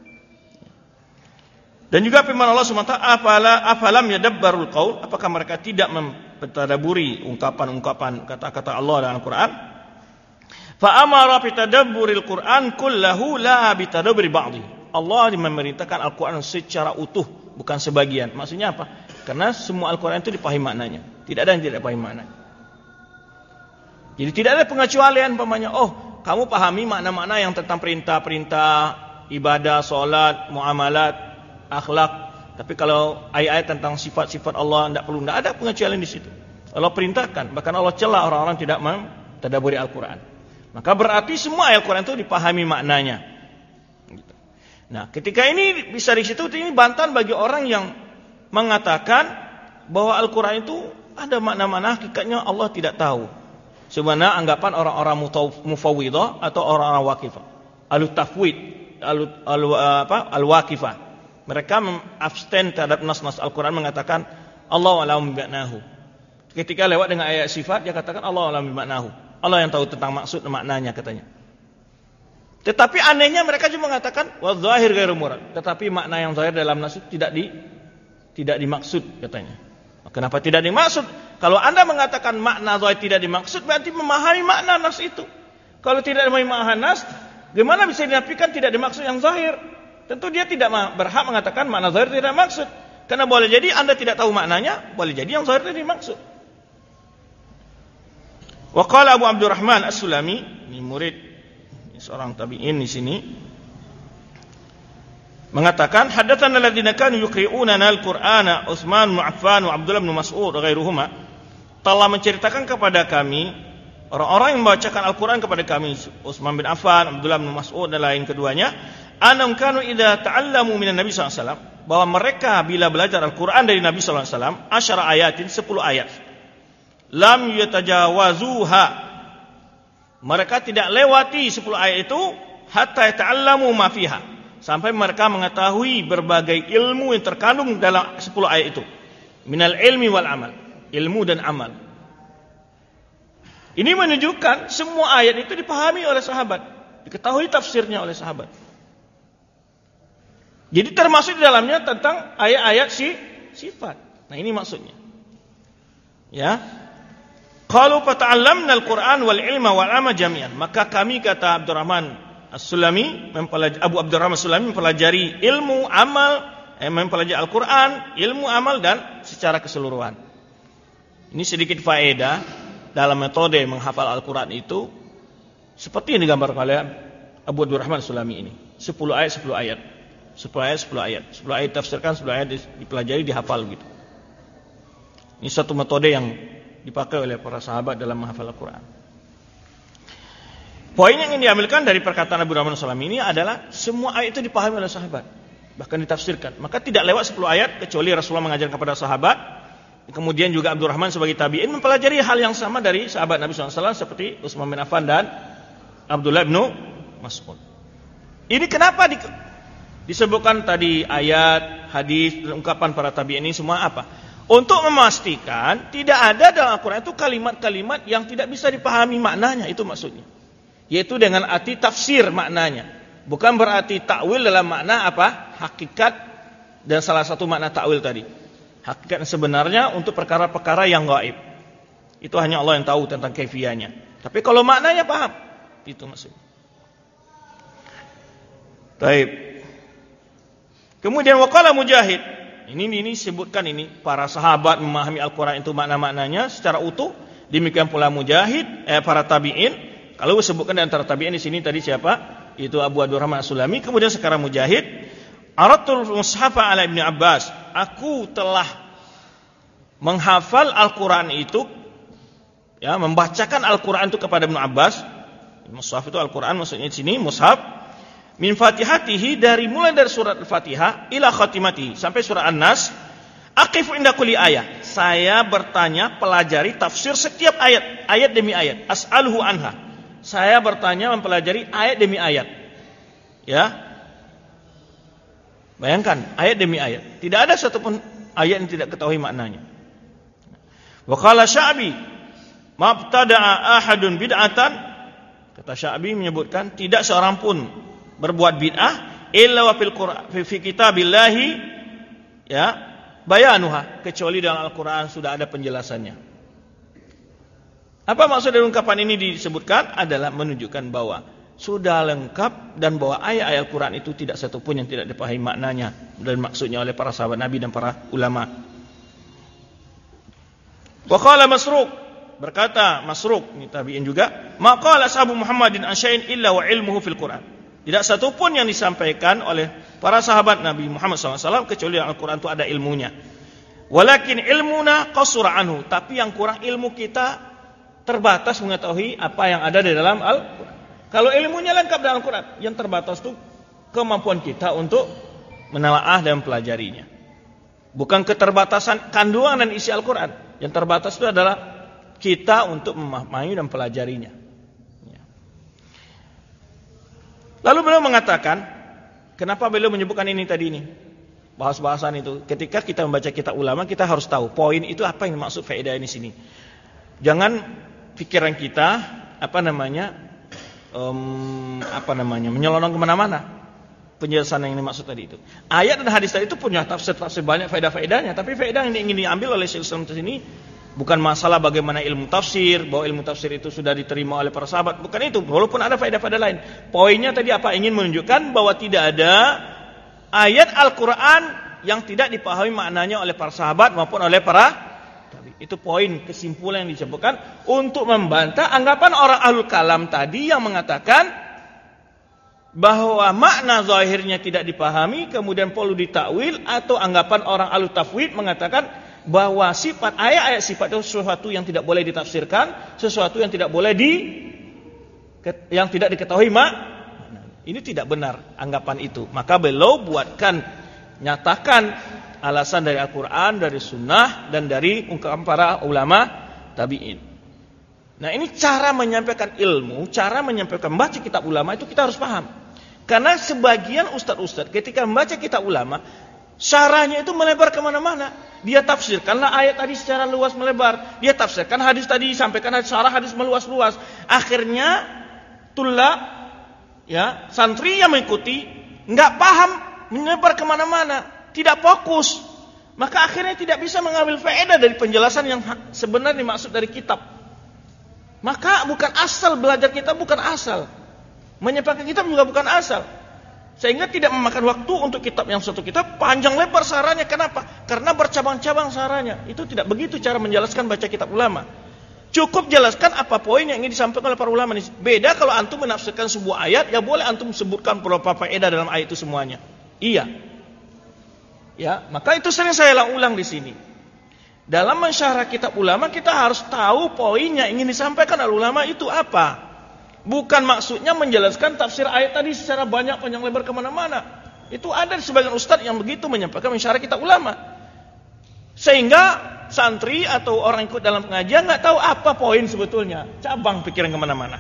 Dan juga firman Allah subhanahu wa taala, afala afalam yadabbarul qaul, apakah mereka tidak mentadaburi ungkapan-ungkapan kata-kata Allah dalam Quran? Fa amara bi tadabburil Quran kullahu la bi tadabburi ba'dhi. Allah memerintahkan Al-Quran secara utuh, bukan sebagian. Maksudnya apa? Karena semua Al-Quran itu dipahami maknanya. Tidak ada yang tidak pahami maknanya. Jadi tidak ada pengecualian umpamanya, oh, kamu pahami makna-makna yang tentang perintah-perintah, ibadah, salat, muamalat, akhlak. Tapi kalau ayat-ayat tentang sifat-sifat Allah tidak perlu, tidak ada pengecualian di situ. Allah perintahkan, bahkan Allah cela orang-orang tidak mentadaburi Al-Quran. Maka berarti semua ayat Al-Quran itu dipahami maknanya. Nah, ketika ini bisa di situ, ini bantahan bagi orang yang mengatakan bahwa Al-Quran itu ada makna-makna hakikatnya Allah tidak tahu. Sebenarnya anggapan orang-orang mufawwidah atau orang-orang waqifah, al-tafwid, al-waqifah. Mereka abstain terhadap nas-nas Al-Quran, mengatakan Allah a'lam bimaknahu. Ketika lewat dengan ayat sifat, dia katakan Allah a'lam bimaknahu. Allah yang tahu tentang maksud dan maknanya, katanya. Tetapi anehnya mereka juga mengatakan wa zahir ghairu murad. Tetapi makna yang zahir dalam nas tidak di tidak dimaksud, katanya. Kenapa tidak dimaksud? Kalau Anda mengatakan makna zahir tidak dimaksud, berarti memahami makna nas itu. Kalau tidak memahami makna nas, bagaimana bisa dinafikan tidak dimaksud yang zahir? Tentu dia tidak berhak mengatakan makna zahir tidak dimaksud. Karena boleh jadi Anda tidak tahu maknanya, boleh jadi yang zahir tidak dimaksud. Wa qala Abu Abdurrahman As-Sulami, ini murid ini seorang tabi'in di sini, mengatakan hadatsana alladziina kanu yuqri'unana al-Qur'ana Utsman bin Affan wa Abdullah bin Mas'ud wa ghairuhuma, telah menceritakan kepada kami orang-orang yang membacakan Al-Qur'an kepada kami, Utsman bin Affan, Abdullah bin Mas'ud dan lain keduanya, annam kanu idza ta'allamu minan Nabi sallallahu alaihi wasallam, bahwa mereka bila belajar Al-Qur'an dari Nabi sallallahu alaihi wasallam, asyara ayatin, sepuluh ayat, lam yatajawazuha, mereka tidak lewati sepuluh ayat itu, hatta yata'allamu ma fiha, sampai mereka mengetahui berbagai ilmu yang terkandung dalam sepuluh ayat itu, minal ilmi wal amal, ilmu dan amal. Ini menunjukkan semua ayat itu dipahami oleh sahabat, diketahui tafsirnya oleh sahabat. Jadi termasuk di dalamnya tentang ayat-ayat si sifat. Nah, ini maksudnya. Ya. Qalu fata'allamna al-Qur'an wal ilma wal amal jami'an. Maka kami, kata Abdurrahman As-Sulami, Abu Abdurrahman As-Sulami, mempelajari ilmu, amal, eh, mempelajari Al-Quran, ilmu, amal, dan secara keseluruhan. Ini sedikit faedah dalam metode menghafal Al-Quran itu, seperti yang digambarkan oleh Abu Abdurrahman As-Sulami ini. sepuluh ayat, sepuluh ayat. sepuluh ayat, sepuluh ayat. sepuluh ayat tafsirkan, sepuluh ayat dipelajari, dihafal gitu. Ini satu metode yang dipakai oleh para sahabat dalam menghafal Al-Quran. Poin yang ingin diambilkan dari perkataan Abu Abdurrahman As-Sulami ini adalah semua ayat itu dipahami oleh sahabat, bahkan ditafsirkan. Maka tidak lewat sepuluh ayat kecuali Rasulullah mengajar kepada sahabat. Kemudian juga Abdurrahman sebagai tabi'in mempelajari hal yang sama dari sahabat Nabi shallallahu alaihi wasallam seperti Utsman bin Affan dan Abdullah bin Mas'ud. Ini kenapa di, disebutkan tadi ayat, hadis, dan ungkapan para tabi'in ini semua apa? Untuk memastikan tidak ada dalam Al-Quran itu kalimat-kalimat yang tidak bisa dipahami maknanya, itu maksudnya. Yaitu dengan arti tafsir maknanya. Bukan berarti takwil dalam makna apa? Hakikat, dan salah satu makna takwil tadi. Hakikat sebenarnya untuk perkara-perkara yang gaib. Itu hanya Allah yang tahu tentang kaifiyahnya. Tapi kalau maknanya paham, itu maksudnya. Baik. Kemudian waqala Mujahid. Ini ini sebutkan ini para sahabat memahami Al-Quran itu makna-maknanya secara utuh. Demikian pula Mujahid, eh, para tabi'in. Kalau disebutkan di antara tabi'in di sini tadi siapa? Itu Abu Abdurrahman As-Sulami. Kemudian sekarang Mujahid. Aratul mushafa ala Ibnu Abbas. Aku telah menghafal Al-Quran itu, ya, membacakan Al-Quran itu kepada Ibnu Abbas. Mushaf itu Al-Quran maksudnya di sini mushaf. Min fatihatihi, dari mulai dari surat Al-Fatihah ila khatimatihi, sampai surat An-Nas. Aqifu inda kulli ayat, saya bertanya, pelajari tafsir setiap ayat, ayat demi ayat. As'aluhu anha, saya bertanya mempelajari ayat demi ayat. Ya, bayangkan ayat demi ayat, tidak ada satupun ayat yang tidak ketahui maknanya. Wa qala Sya'bi, mabtada'a ahadun bid'atan, kata Sya'bi menyebutkan tidak seorang pun berbuat bid'ah illa wa fil Qur'an fi kitabillahi ya bayanuha, kecuali dalam Al-Qur'an sudah ada penjelasannya. Apa maksud dari ungkapan ini disebutkan adalah menunjukkan bahwa sudah lengkap dan bahwa ayat-ayat Al-Quran itu tidak satu pun yang tidak dipahami maknanya dan maksudnya oleh para sahabat Nabi dan para ulama. Wa qala Masruq, berkata Masruq, ini tabi'in juga, ma qala ashabu Muhammadin asya'in illa wa ilmuhu fil Quran. Tidak satu pun yang disampaikan oleh para sahabat Nabi Muhammad shallallahu alaihi wasallam kecuali Al-Quran itu ada ilmunya. Walakin ilmuna qasura anhu, tapi yang kurang ilmu kita terbatas mengetahui apa yang ada di dalam Al-Quran. Kalau ilmunya lengkap dalam Al-Quran, yang terbatas itu kemampuan kita untuk menelaah dan mempelajarinya. Bukan keterbatasan kandungan dan isi Al-Quran. Yang terbatas itu adalah kita untuk memahami dan mempelajarinya. Lalu beliau mengatakan, kenapa beliau menyebutkan ini tadi ini? Bahas-bahasan itu. Ketika kita membaca kitab ulama, kita harus tahu poin itu apa yang dimaksud faedah ini sini. Jangan pikiran kita, apa namanya, Um, apa namanya menyelonong kemana-mana penjelasan yang dimaksud tadi itu. Ayat dan hadis tadi itu punya tafsir-tafsir banyak faedah-faedahnya, tapi faedah yang ingin diambil oleh Syekh Islam di sini bukan masalah bagaimana ilmu tafsir, bahwa ilmu tafsir itu sudah diterima oleh para sahabat, bukan itu. Walaupun ada faedah-faedah lain. Poinnya tadi apa? Ingin menunjukkan bahwa tidak ada ayat Al-Quran yang tidak dipahami maknanya oleh para sahabat maupun oleh para. Itu poin kesimpulan yang disebutkan untuk membantah anggapan orang ahlul kalam tadi yang mengatakan bahwa makna zahirnya tidak dipahami kemudian perlu ditakwil, atau anggapan orang ahlul tafwid mengatakan bahwa sifat ayat-ayat sifat itu sesuatu yang tidak boleh ditafsirkan, sesuatu yang tidak boleh di yang tidak diketahui mak. Ini tidak benar anggapan itu. Maka beliau buatkan, nyatakan alasan dari Al-Quran, dari Sunnah, dan dari ungkapan para ulama tabi'in. Nah, ini cara menyampaikan ilmu, cara menyampaikan membaca kitab ulama itu kita harus paham. Karena sebagian ustadz-ustadz ketika membaca kitab ulama, syarahnya itu melebar kemana-mana. Dia tafsirkanlah ayat tadi secara luas melebar. Dia tafsirkan hadis tadi, sampaikan syarah hadis meluas-luas. Akhirnya tulab, ya, santri yang mengikuti nggak paham, menyebar kemana-mana. Tidak fokus, maka akhirnya tidak bisa mengambil faedah dari penjelasan yang sebenarnya dimaksud dari kitab. Maka bukan asal belajar kitab, bukan asal menyampaikan kitab juga bukan asal, sehingga tidak memakan waktu untuk kitab yang satu kitab panjang lebar saranya. Kenapa? Karena bercabang-cabang saranya. Itu tidak begitu cara menjelaskan baca kitab ulama. Cukup jelaskan apa poin yang ingin disampaikan oleh para ulama. Beda kalau antum menafsirkan sebuah ayat, ya boleh antum sebutkan beberapa faedah dalam ayat itu semuanya. Iya. Ya, maka itu sering saya ulang di sini. Dalam mensyarah kitab ulama kita harus tahu poin yang ingin disampaikan oleh ulama itu apa. Bukan maksudnya menjelaskan tafsir ayat tadi secara banyak panjang lebar kemana-mana. Itu ada sebagian ustadz yang begitu menyampaikan mensyarah kitab ulama, sehingga santri atau orang ikut dalam pengajian nggak tahu apa poin sebetulnya, cabang pikiran kemana-mana.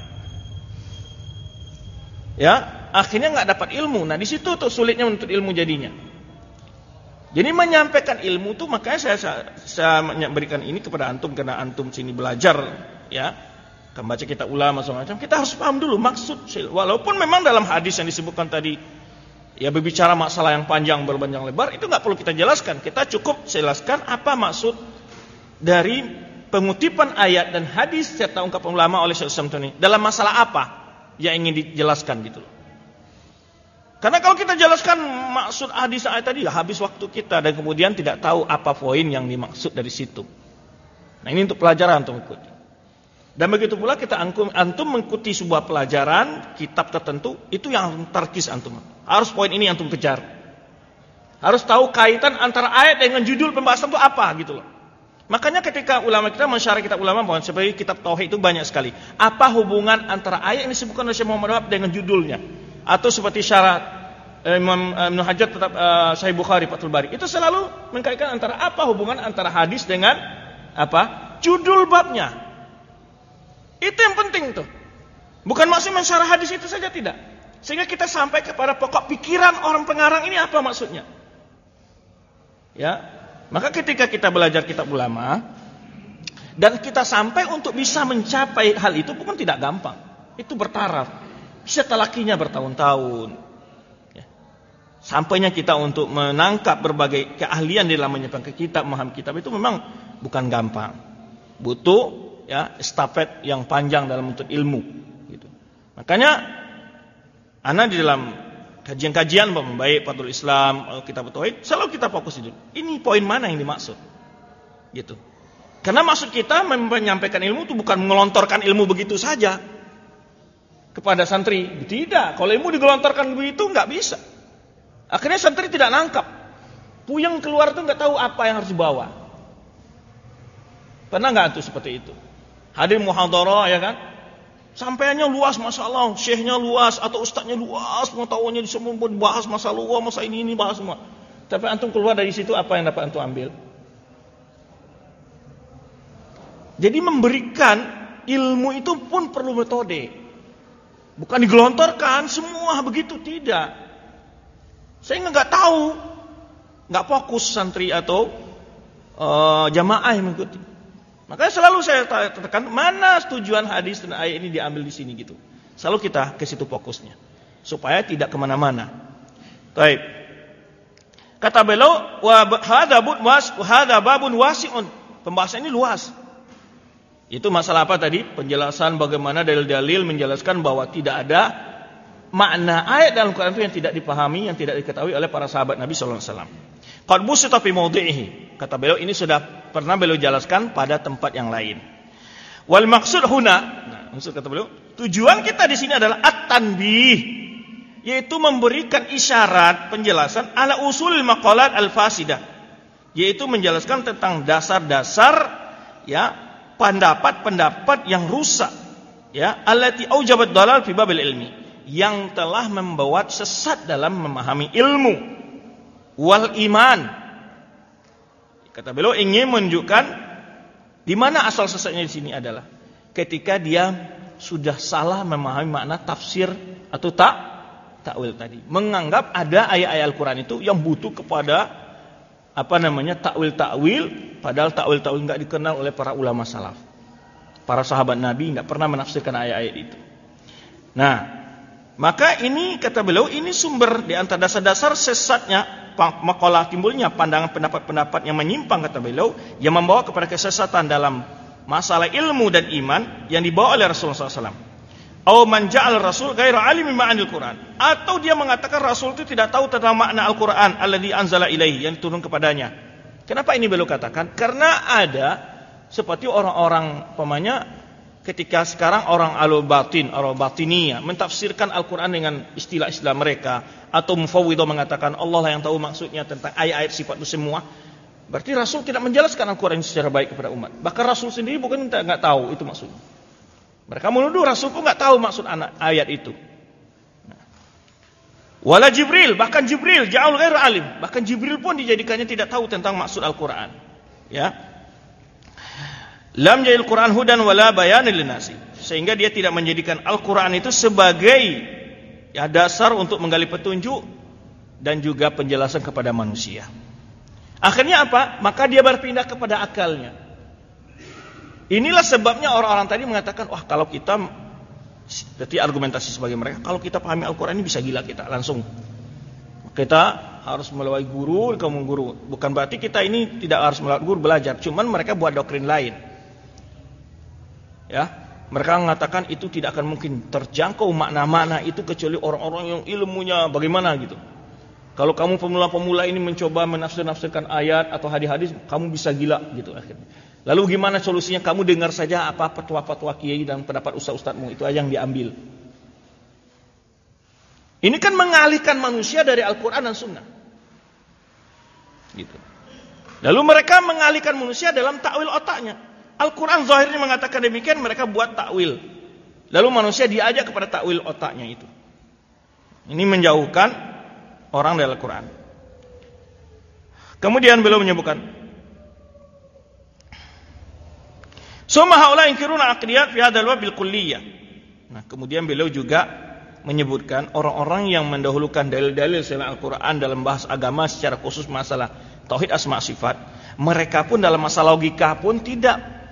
Ya, akhirnya nggak dapat ilmu. Nah di situ tuh sulitnya menuntut ilmu jadinya. Jadi menyampaikan ilmu itu makanya saya, saya, saya memberikan ini kepada antum karena antum sini belajar, ya, membaca kitab ulama macam-macam. Kita harus paham dulu maksud. Walaupun memang dalam hadis yang disebutkan tadi, ya berbicara masalah yang panjang berpanjang lebar, itu nggak perlu kita jelaskan. Kita cukup jelaskan apa maksud dari pengutipan ayat dan hadis serta ungkapan ulama oleh Syekh Islam ini dalam masalah apa yang ingin dijelaskan gitu loh. Karena kalau kita jelaskan maksud hadis ayat tadi, ya habis waktu kita dan kemudian tidak tahu apa poin yang dimaksud dari situ. Nah ini untuk pelajaran antum ikuti. Dan begitu pula kita antum, antum mengikuti sebuah pelajaran kitab tertentu, itu yang tarkis antum. Harus poin ini antum kejar. Harus tahu kaitan antara ayat dengan judul pembahasan itu apa gitu loh. Makanya ketika ulama kita mensyarah kitab ulama, bahwa sebagai kitab tauhid itu banyak sekali. Apa hubungan antara ayat yang disebutkan oleh Syekh Muhammad Wahab dengan judulnya? Atau seperti syarat Imam Ibnu Hajar tetap uh, Sahih Bukhari Fathul Bari, itu selalu mengkaitkan antara apa hubungan antara hadis dengan apa judul babnya. Itu yang penting tuh. Bukan maksud mensyarah hadis itu saja, tidak. Sehingga kita sampai kepada pokok pikiran orang pengarang ini apa maksudnya. Ya, maka ketika kita belajar kitab ulama, Dan kita sampai untuk bisa mencapai hal itu pun tidak gampang. Itu bertaraf. Bisa talakinya bertahun-tahun. Ya. Sampainya kita untuk menangkap berbagai keahlian di dalam menyebarkan kitab, memahami kitab itu memang bukan gampang. Butuh ya estafet yang panjang dalam menuntut ilmu. Gitu. Makanya, ana di dalam kajian-kajian baik Fadlul Islam, kitab tauhid, selalu kita fokus itu. Ini poin mana yang dimaksud? Gitu. Karena maksud kita menyampaikan ilmu itu bukan mengelontorkan ilmu begitu saja kepada santri. Tidak. Kalau ilmu digelontorkan begitu nggak bisa. Akhirnya santri tidak nangkap. Puyeng keluar itu nggak tahu apa yang harus dibawa. Pernah nggak tuh seperti itu? Hadir muhadharah ya kan? Sampaiannya luas, masya Allah, syekhnya luas atau ustadznya luas, pengetahuannya di semua bahas masa luas, masa ini ini bahas semua. Tapi antum keluar dari situ apa yang dapat antum ambil? Jadi memberikan ilmu itu pun perlu metode. Bukan digelontorkan semua begitu, tidak. Saya nggak tahu, nggak fokus santri atau uh, jamaah yang mengikuti. Makanya selalu saya tekan mana tujuan hadis dan ayat ini diambil di sini gitu. Selalu kita ke situ fokusnya supaya tidak kemana-mana. Baik. Kata beliau, wa hadza was hadza babun wasi'un. Pembahasan ini luas. Itu masalah apa tadi? Penjelasan bagaimana dalil-dalil menjelaskan bahwa tidak ada makna ayat dalam Quran itu yang tidak dipahami, yang tidak diketahui oleh para sahabat Nabi sallallahu alaihi wasallam. Qad busita fi mawdhihi. Kata beliau ini sudah pernah beliau jelaskan pada tempat yang lain. Wal maksud huna, nah, maksud kata beliau, tujuan kita di sini adalah at-tanbih, yaitu memberikan isyarat penjelasan ala usulil maqalat al-fasidah, yaitu menjelaskan tentang dasar-dasar ya pendapat-pendapat yang rusak, ya, allati aujabat dalal fi babil ilmi, yang telah membawa sesat dalam memahami ilmu wal iman. Kata beliau ingin menunjukkan di mana asal sesatnya di sini adalah ketika dia sudah salah memahami makna tafsir atau tak takwil tadi, menganggap ada ayat-ayat Al-Qur'an itu yang butuh kepada apa namanya takwil-takwil, padahal takwil-takwil enggak dikenal oleh para ulama salaf. Para sahabat Nabi enggak pernah menafsirkan ayat-ayat itu. Nah, maka ini kata beliau ini sumber di antara dasar-dasar sesatnya makalah timbulnya pandangan pendapat-pendapat yang menyimpang kata beliau yang membawa kepada kesesatan dalam masalah ilmu dan iman yang dibawa oleh Rasulullah sallallahu alaihi wasallam. Atau man ja'al rasul ghairu alimi ma'anil Quran, atau dia mengatakan rasul itu tidak tahu tentang makna Al-Quran alladzi anzala ilaihi, yang diturun kepadanya. Kenapa ini beliau katakan? Karena ada seperti orang-orang pemanya ketika sekarang orang alul batin, orang batiniyah mentafsirkan Al-Quran dengan istilah-istilah mereka, atau mufawwidhah mengatakan Allah lah yang tahu maksudnya tentang ayat-ayat sifat itu semua. Berarti Rasul tidak menjelaskan Al-Quran secara baik kepada umat. Bahkan Rasul sendiri bukan tidak tahu itu maksudnya. Mereka menuduh Rasul pun nggak tahu maksud ayat itu. Nah. Wala Jibril, bahkan Jibril ja'al ghairu alim, bahkan Jibril pun dijadikannya tidak tahu tentang maksud Al-Quran. Ya. Lam ja'il Quran hudan wala bayanan linnasi, sehingga dia tidak menjadikan Al-Quran itu sebagai ya dasar untuk menggali petunjuk dan juga penjelasan kepada manusia. Akhirnya apa? Maka dia berpindah kepada akalnya. Inilah sebabnya orang-orang tadi mengatakan, wah kalau kita, berarti argumentasi sebagai mereka, kalau kita pahami Al-Quran ini bisa gila kita langsung. Kita harus melalui guru, kamu guru. Bukan berarti kita ini tidak harus melalui guru belajar, cuman mereka buat doktrin lain. Ya, mereka mengatakan itu tidak akan mungkin terjangkau makna-makna itu kecuali orang-orang yang ilmunya bagaimana gitu. Kalau kamu pemula-pemula ini mencoba menafsir-nafsirkan ayat atau hadis-hadis, kamu bisa gila gitu akhirnya. Lalu gimana solusinya? Kamu dengar saja apa fatwa-fatwa kiai dan pendapat ustaz-ustazmu, itu aja yang diambil. Ini kan mengalihkan manusia dari Al-Quran dan Sunnah. Gitu. Lalu mereka mengalihkan manusia dalam takwil otaknya. Al-Quran zahirnya mengatakan demikian, mereka buat takwil. Lalu manusia diajak kepada takwil otaknya itu. Ini menjauhkan orang dari Al-Quran. Kemudian beliau menyebutkan, summa haula inkiruna aqdiyat fi hadzal bab bil kulliyah. Nah, kemudian beliau juga menyebutkan orang-orang yang mendahulukan dalil-dalil selain Al-Quran dalam bahas agama secara khusus masalah tauhid asma sifat. Mereka pun dalam masalah logika pun tidak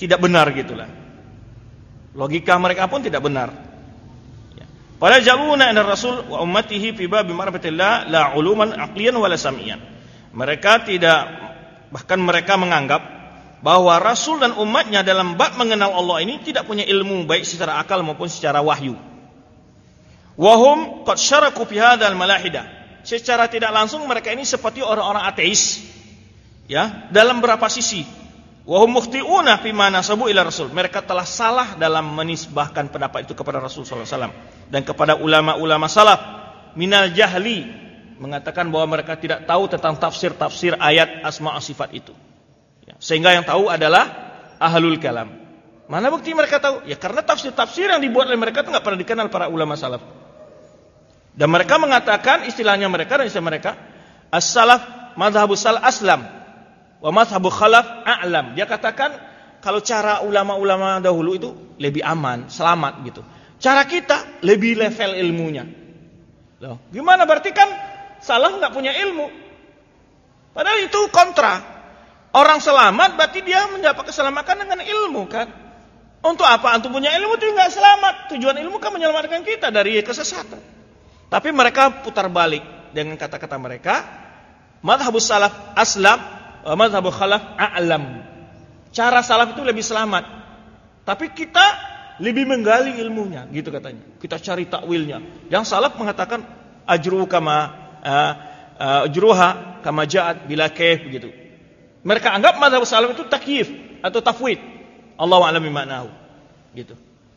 tidak benar gitulah. Logika mereka pun tidak benar. Ya. Pada jaluna inda Rasul wa ummatihi fi bab ma'rifatillah la uluman aqliyan wala sam'iyan. Mereka tidak, bahkan mereka menganggap bahwa Rasul dan umatnya dalam bab mengenal Allah ini tidak punya ilmu baik secara akal maupun secara wahyu. Wahum qad syaraku fi hadzal malahidah. Secara tidak langsung mereka ini seperti orang-orang ateis. Ya, dalam berapa sisi. Wahum mukhti'una fi ma nasabu ila Rasul. Mereka telah salah dalam menisbahkan pendapat itu kepada Rasul sallallahu alaihi wasallam dan kepada ulama-ulama salaf minal jahli, mengatakan bahwa mereka tidak tahu tentang tafsir-tafsir ayat asma' wa sifat itu. Ya, sehingga yang tahu adalah ahlul kalam. Mana bukti mereka tahu? Ya karena tafsir-tafsir yang dibuat oleh mereka itu enggak pernah dikenal para ulama salaf. Dan mereka mengatakan, istilahnya mereka dan istilah mereka, as-salaf madhhabus sal aslam wa madhhabu khalaf a'lam. Dia katakan kalau cara ulama-ulama dahulu itu lebih aman, selamat gitu. Cara kita lebih level ilmunya. Loh, gimana berarti kan salaf enggak punya ilmu? Padahal itu kontra. Orang selamat berarti dia mendapat keselamatan dengan ilmu kan? Untuk apa antum punya ilmu itu enggak selamat? Tujuan ilmu kan menyelamatkan kita dari kesesatan. Tapi mereka putar balik dengan kata-kata mereka, madhabus salaf aslam, madhabul khalaf a'lam. Cara salaf itu lebih selamat. Tapi kita lebih menggali ilmunya, gitu katanya. Kita cari takwilnya. Yang salaf mengatakan ajru kama uh, uh, ajruha kama ja'at bila kaif begitu. Mereka anggap madhabus salaf itu takyif atau tafwid. Allahu a'lam bima'nahu. Gitu.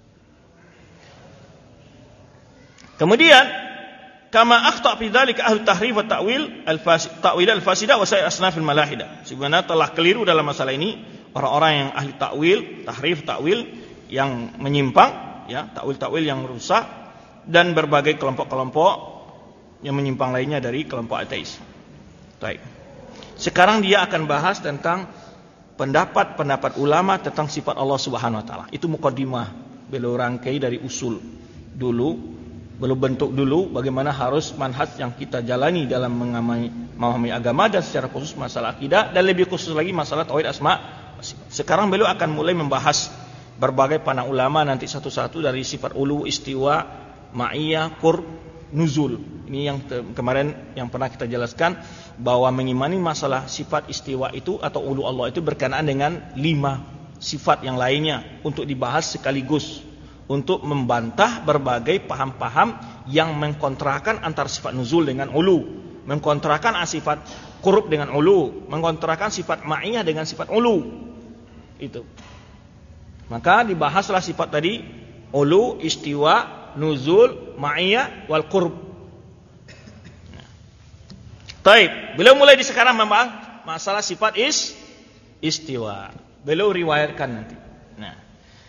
Kemudian kama akhta fi dzalika ahli tahrif wa ta'wil al-fasid ta'wil al-fasidah wa sa'ir asnafil malahidah. Sebenarnya telah keliru dalam masalah ini orang-orang yang ahli takwil, tahrif, takwil yang menyimpang, ya, takwil-takwil yang rusak dan berbagai kelompok-kelompok yang menyimpang lainnya dari kelompok ateis. Baik. Sekarang dia akan bahas tentang pendapat-pendapat ulama tentang sifat Allah Subhanahu wa taala. Itu muqaddimah, beliau rangkai dari usul dulu. Belum bentuk dulu bagaimana harus manhaj yang kita jalani dalam memahami agama dan secara khusus masalah akidah dan lebih khusus lagi masalah tauhid asma. Sekarang beliau akan mulai membahas berbagai pandangan ulama nanti satu-satu dari sifat ulu, istiwa, ma'iyah, qurb, nuzul. Ini yang te- kemarin yang pernah kita jelaskan bahwa mengimani masalah sifat istiwa itu atau ulu Allah itu berkenaan dengan lima sifat yang lainnya untuk dibahas sekaligus, untuk membantah berbagai paham-paham yang mengkontrakan antara sifat nuzul dengan ulu, mengkontrakan sifat qurb dengan ulu, mengkontrakan sifat ma'iyah dengan sifat ulu. Itu. Maka dibahaslah sifat tadi ulu, istiwa, nuzul, ma'iyah wal qurb. Nah. Taib, beliau mulai di sekarang membahas masalah sifat is istiwa. Beliau riwayatkan nanti. Nah,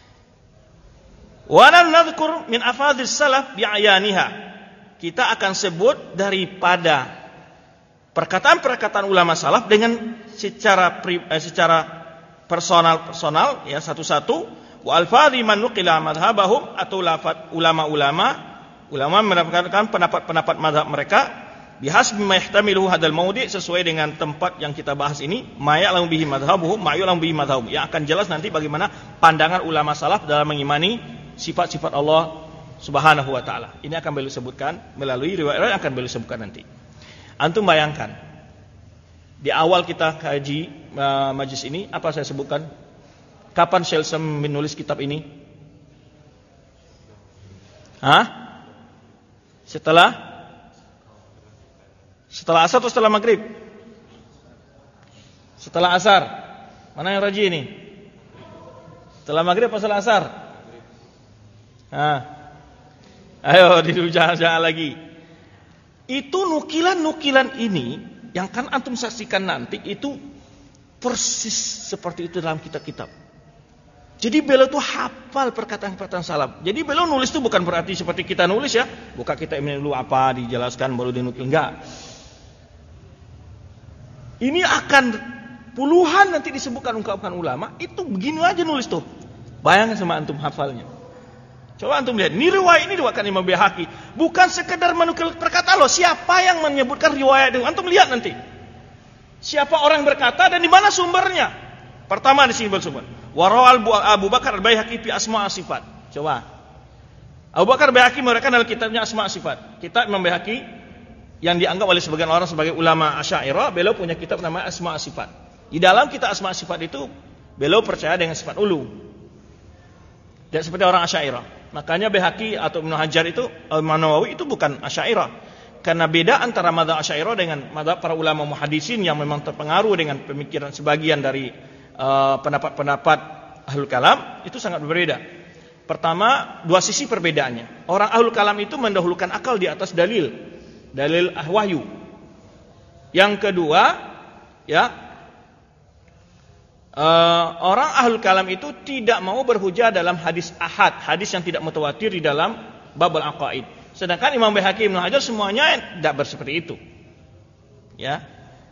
wa nadhkur min afadhis salaf bi'ayaniha. Kita akan sebut daripada perkataan-perkataan ulama salaf dengan secara eh, secara personal-personal ya satu-satu. Wa alfadhi man nuqila madhhabahum atau lafaz ulama-ulama ulama mendapatkan pendapat-pendapat mazhab mereka bihasbi ma yahtamiluhu hadzal maudi' sesuai dengan tempat yang kita bahas ini, ma ya'lamu bihi madhhabuhum ma ya'lamu bihi madhhabuhum. Yang akan jelas nanti bagaimana pandangan ulama salaf dalam mengimani sifat-sifat Allah Subhanahu wa taala. Ini akan beliau sebutkan melalui riwayat-riwayat akan beliau sebutkan nanti. Antum bayangkan di awal kita kaji uh, majlis ini apa saya sebutkan? Kapan Syekh Sam menulis kitab ini? Hah? Setelah Setelah asar atau setelah maghrib? Setelah asar. Mana yang rajin ini? Setelah maghrib atau setelah asar? Nah, ayo dulu jangan-jangan lagi. Itu nukilan-nukilan ini yang kan antum saksikan nanti itu persis seperti itu dalam kitab-kitab. Jadi beliau itu hafal perkataan-perkataan salaf. Jadi beliau nulis itu bukan berarti seperti kita nulis ya, buka kitab ini dulu apa dijelaskan baru dinukil, enggak. Ini akan puluhan nanti disebutkan ungkapan ulama, itu begini aja nulis tuh. Bayangkan sama antum hafalnya. Coba antum lihat, ini riwayat ini diwakilkan Imam Baihaqi, bukan sekedar menukil perkataan loh. Siapa yang menyebutkan riwayat itu? Antum lihat nanti. Siapa orang berkata dan di mana sumbernya? Pertama di sini bersumber. Wa rawal Abu Bakar Al-Baihaqi fi Asma' Sifat. Coba. Abu Bakar Al-Baihaqi meriwayatkan dalam kitabnya Asma' Sifat. Kitab Imam Baihaqi yang dianggap oleh sebagian orang sebagai ulama Asy'ariyah, beliau punya kitab namanya Asma' Sifat. Di dalam kitab Asma' Sifat itu beliau percaya dengan sifat ulu. Tidak seperti orang Asy'ariyah. Makanya Baihaqi atau Ibnu Hajar itu Imam Nawawi itu bukan Asy'ariyah. Karena beda antara mazhab Asy'ariyah dengan mazhab para ulama muhaddisin yang memang terpengaruh dengan pemikiran sebagian dari uh, pendapat-pendapat Ahlul Kalam, itu sangat berbeda. Pertama, dua sisi perbedaannya. Orang Ahlul Kalam itu mendahulukan akal di atas dalil, dalil wahyu. Yang kedua, ya, uh, orang Ahlul Kalam itu tidak mau berhujah dalam hadis ahad, hadis yang tidak mutawatir di dalam bab al-aqaid. Sedangkan Imam Baihaqi, Ibnu Hajar semuanya tidak berseperti itu. Ya.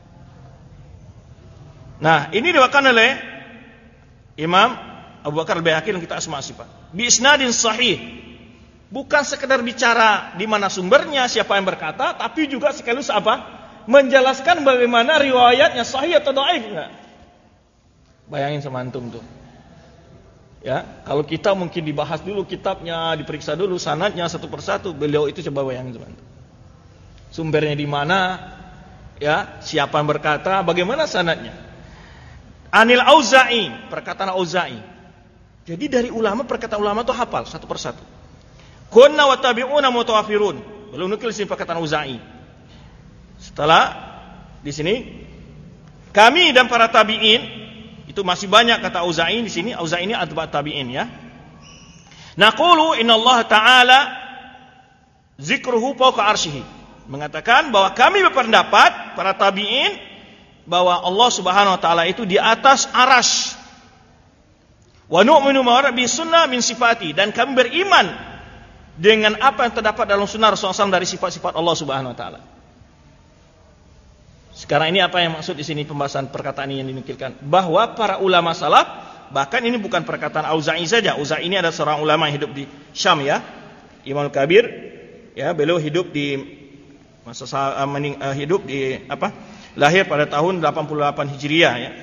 Nah, ini diwakilkan oleh Imam Abu Bakar Al-Baihaqi dalam kitab Asma' Sifat. Bi isnadin sahih. Bukan sekedar bicara di mana sumbernya, siapa yang berkata, tapi juga sekaligus apa? Menjelaskan bagaimana riwayatnya sahih atau dhaif enggak. Bayangin sama antum tuh. Ya, kalau kita mungkin dibahas dulu kitabnya, diperiksa dulu sanadnya satu persatu, beliau itu coba bayangin sama antum. Sumbernya di mana? Ya, siapa yang berkata, bagaimana sanadnya? Anil Auza'i, perkataan Auza'i. Jadi dari ulama, perkataan ulama itu hafal satu persatu. Kunna wa tabi'una mutawafirun. Belum nukil sini perkataan Auza'i. Setelah di sini kami dan para tabi'in itu masih banyak kata Auza'i di sini. Auza'i ini atba' tabi'in ya. Naqulu innallaha ta'ala zikruhu fawqa arsyihi. Mengatakan bahwa kami berpendapat para tabi'in bahwa Allah Subhanahu wa taala itu di atas arasy. Wa nu'minu ma bi sunnah min sifati, dan kami beriman dengan apa yang terdapat dalam sunnah Rasulullah shallallahu alaihi wasallam dari sifat-sifat Allah Subhanahu wa taala. Sekarang ini apa yang maksud di sini pembahasan perkataan ini yang dinukilkan, bahwa para ulama salaf, bahkan ini bukan perkataan Auza'i saja. Auza'i ini adalah seorang ulama yang hidup di Syam ya, Imam Kabir ya, beliau hidup di masa uh, mening, uh, hidup di apa? Lahir pada tahun delapan puluh delapan Hijriah ya.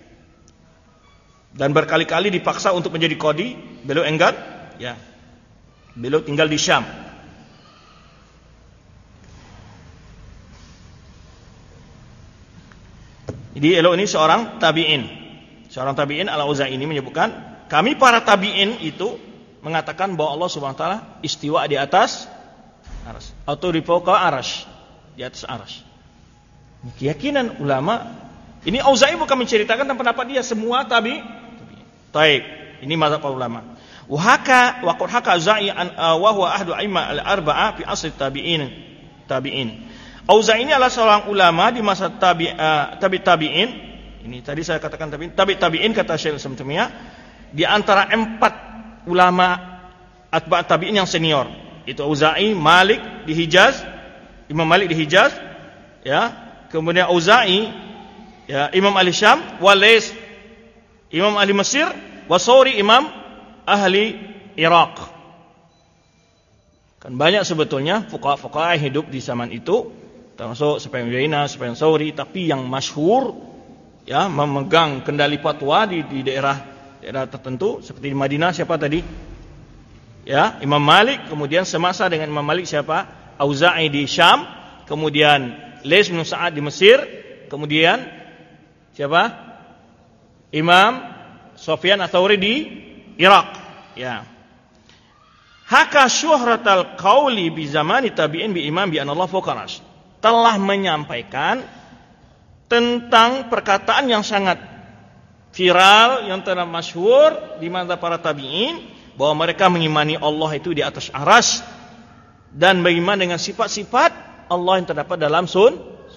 Dan berkali-kali dipaksa untuk menjadi qadhi, beliau enggan ya. Beliau tinggal di Syam. Jadi beliau ini seorang tabi'in. Seorang tabi'in Al-Auza'i ini menyebutkan, kami para tabi'in itu mengatakan bahwa Allah Subhanahu wa taala istiwa di atas arsy atau di fawqa arsy, di atas arsy. Keyakinan ulama. Ini Auza'i bukan menceritakan tentang pendapat dia, semua tabi. Taib. Ini mazhab para ulama. Wa haka wa qad haka Auza'i an wa huwa ahdu a'imma al-arba'a fi asr tabi'in. Tabi'in. Auza'i ini adalah seorang ulama di masa tabi uh, tabi tabi'in. Ini tadi saya katakan tabi'in, tabi tabi'in kata Syekh Islam Taimiyah, di antara empat ulama atba' tabi'in yang senior. Itu Auza'i, Malik di Hijaz, Imam Malik di Hijaz, ya. Kemudian Auza'i, ya, Imam ahli Syam, Walais, Imam ahli Mesir, Wasauri, Imam ahli Irak. Kan banyak sebetulnya fuqaha-fuqaha yang hidup di zaman itu, termasuk Sufyan bin Uyainah, Sufyan Tsauri, tapi yang masyhur ya memegang kendali fatwa di, di daerah daerah tertentu seperti di Madinah siapa tadi? Ya, Imam Malik, kemudian semasa dengan Imam Malik siapa? Auza'i di Syam, kemudian Lais bin Sa'ad di Mesir, kemudian siapa? Imam Sufyan Ats-Tsauri di Irak. Ya. Haka syuhratal qauli bi zamani tabi'in bi imam bi anallahu fawqa arsy. Telah menyampaikan tentang perkataan yang sangat viral, yang telah masyhur di mata para tabi'in, bahwa mereka mengimani Allah itu di atas arsy dan beriman dengan sifat-sifat Allah yang terdapat dalam sun.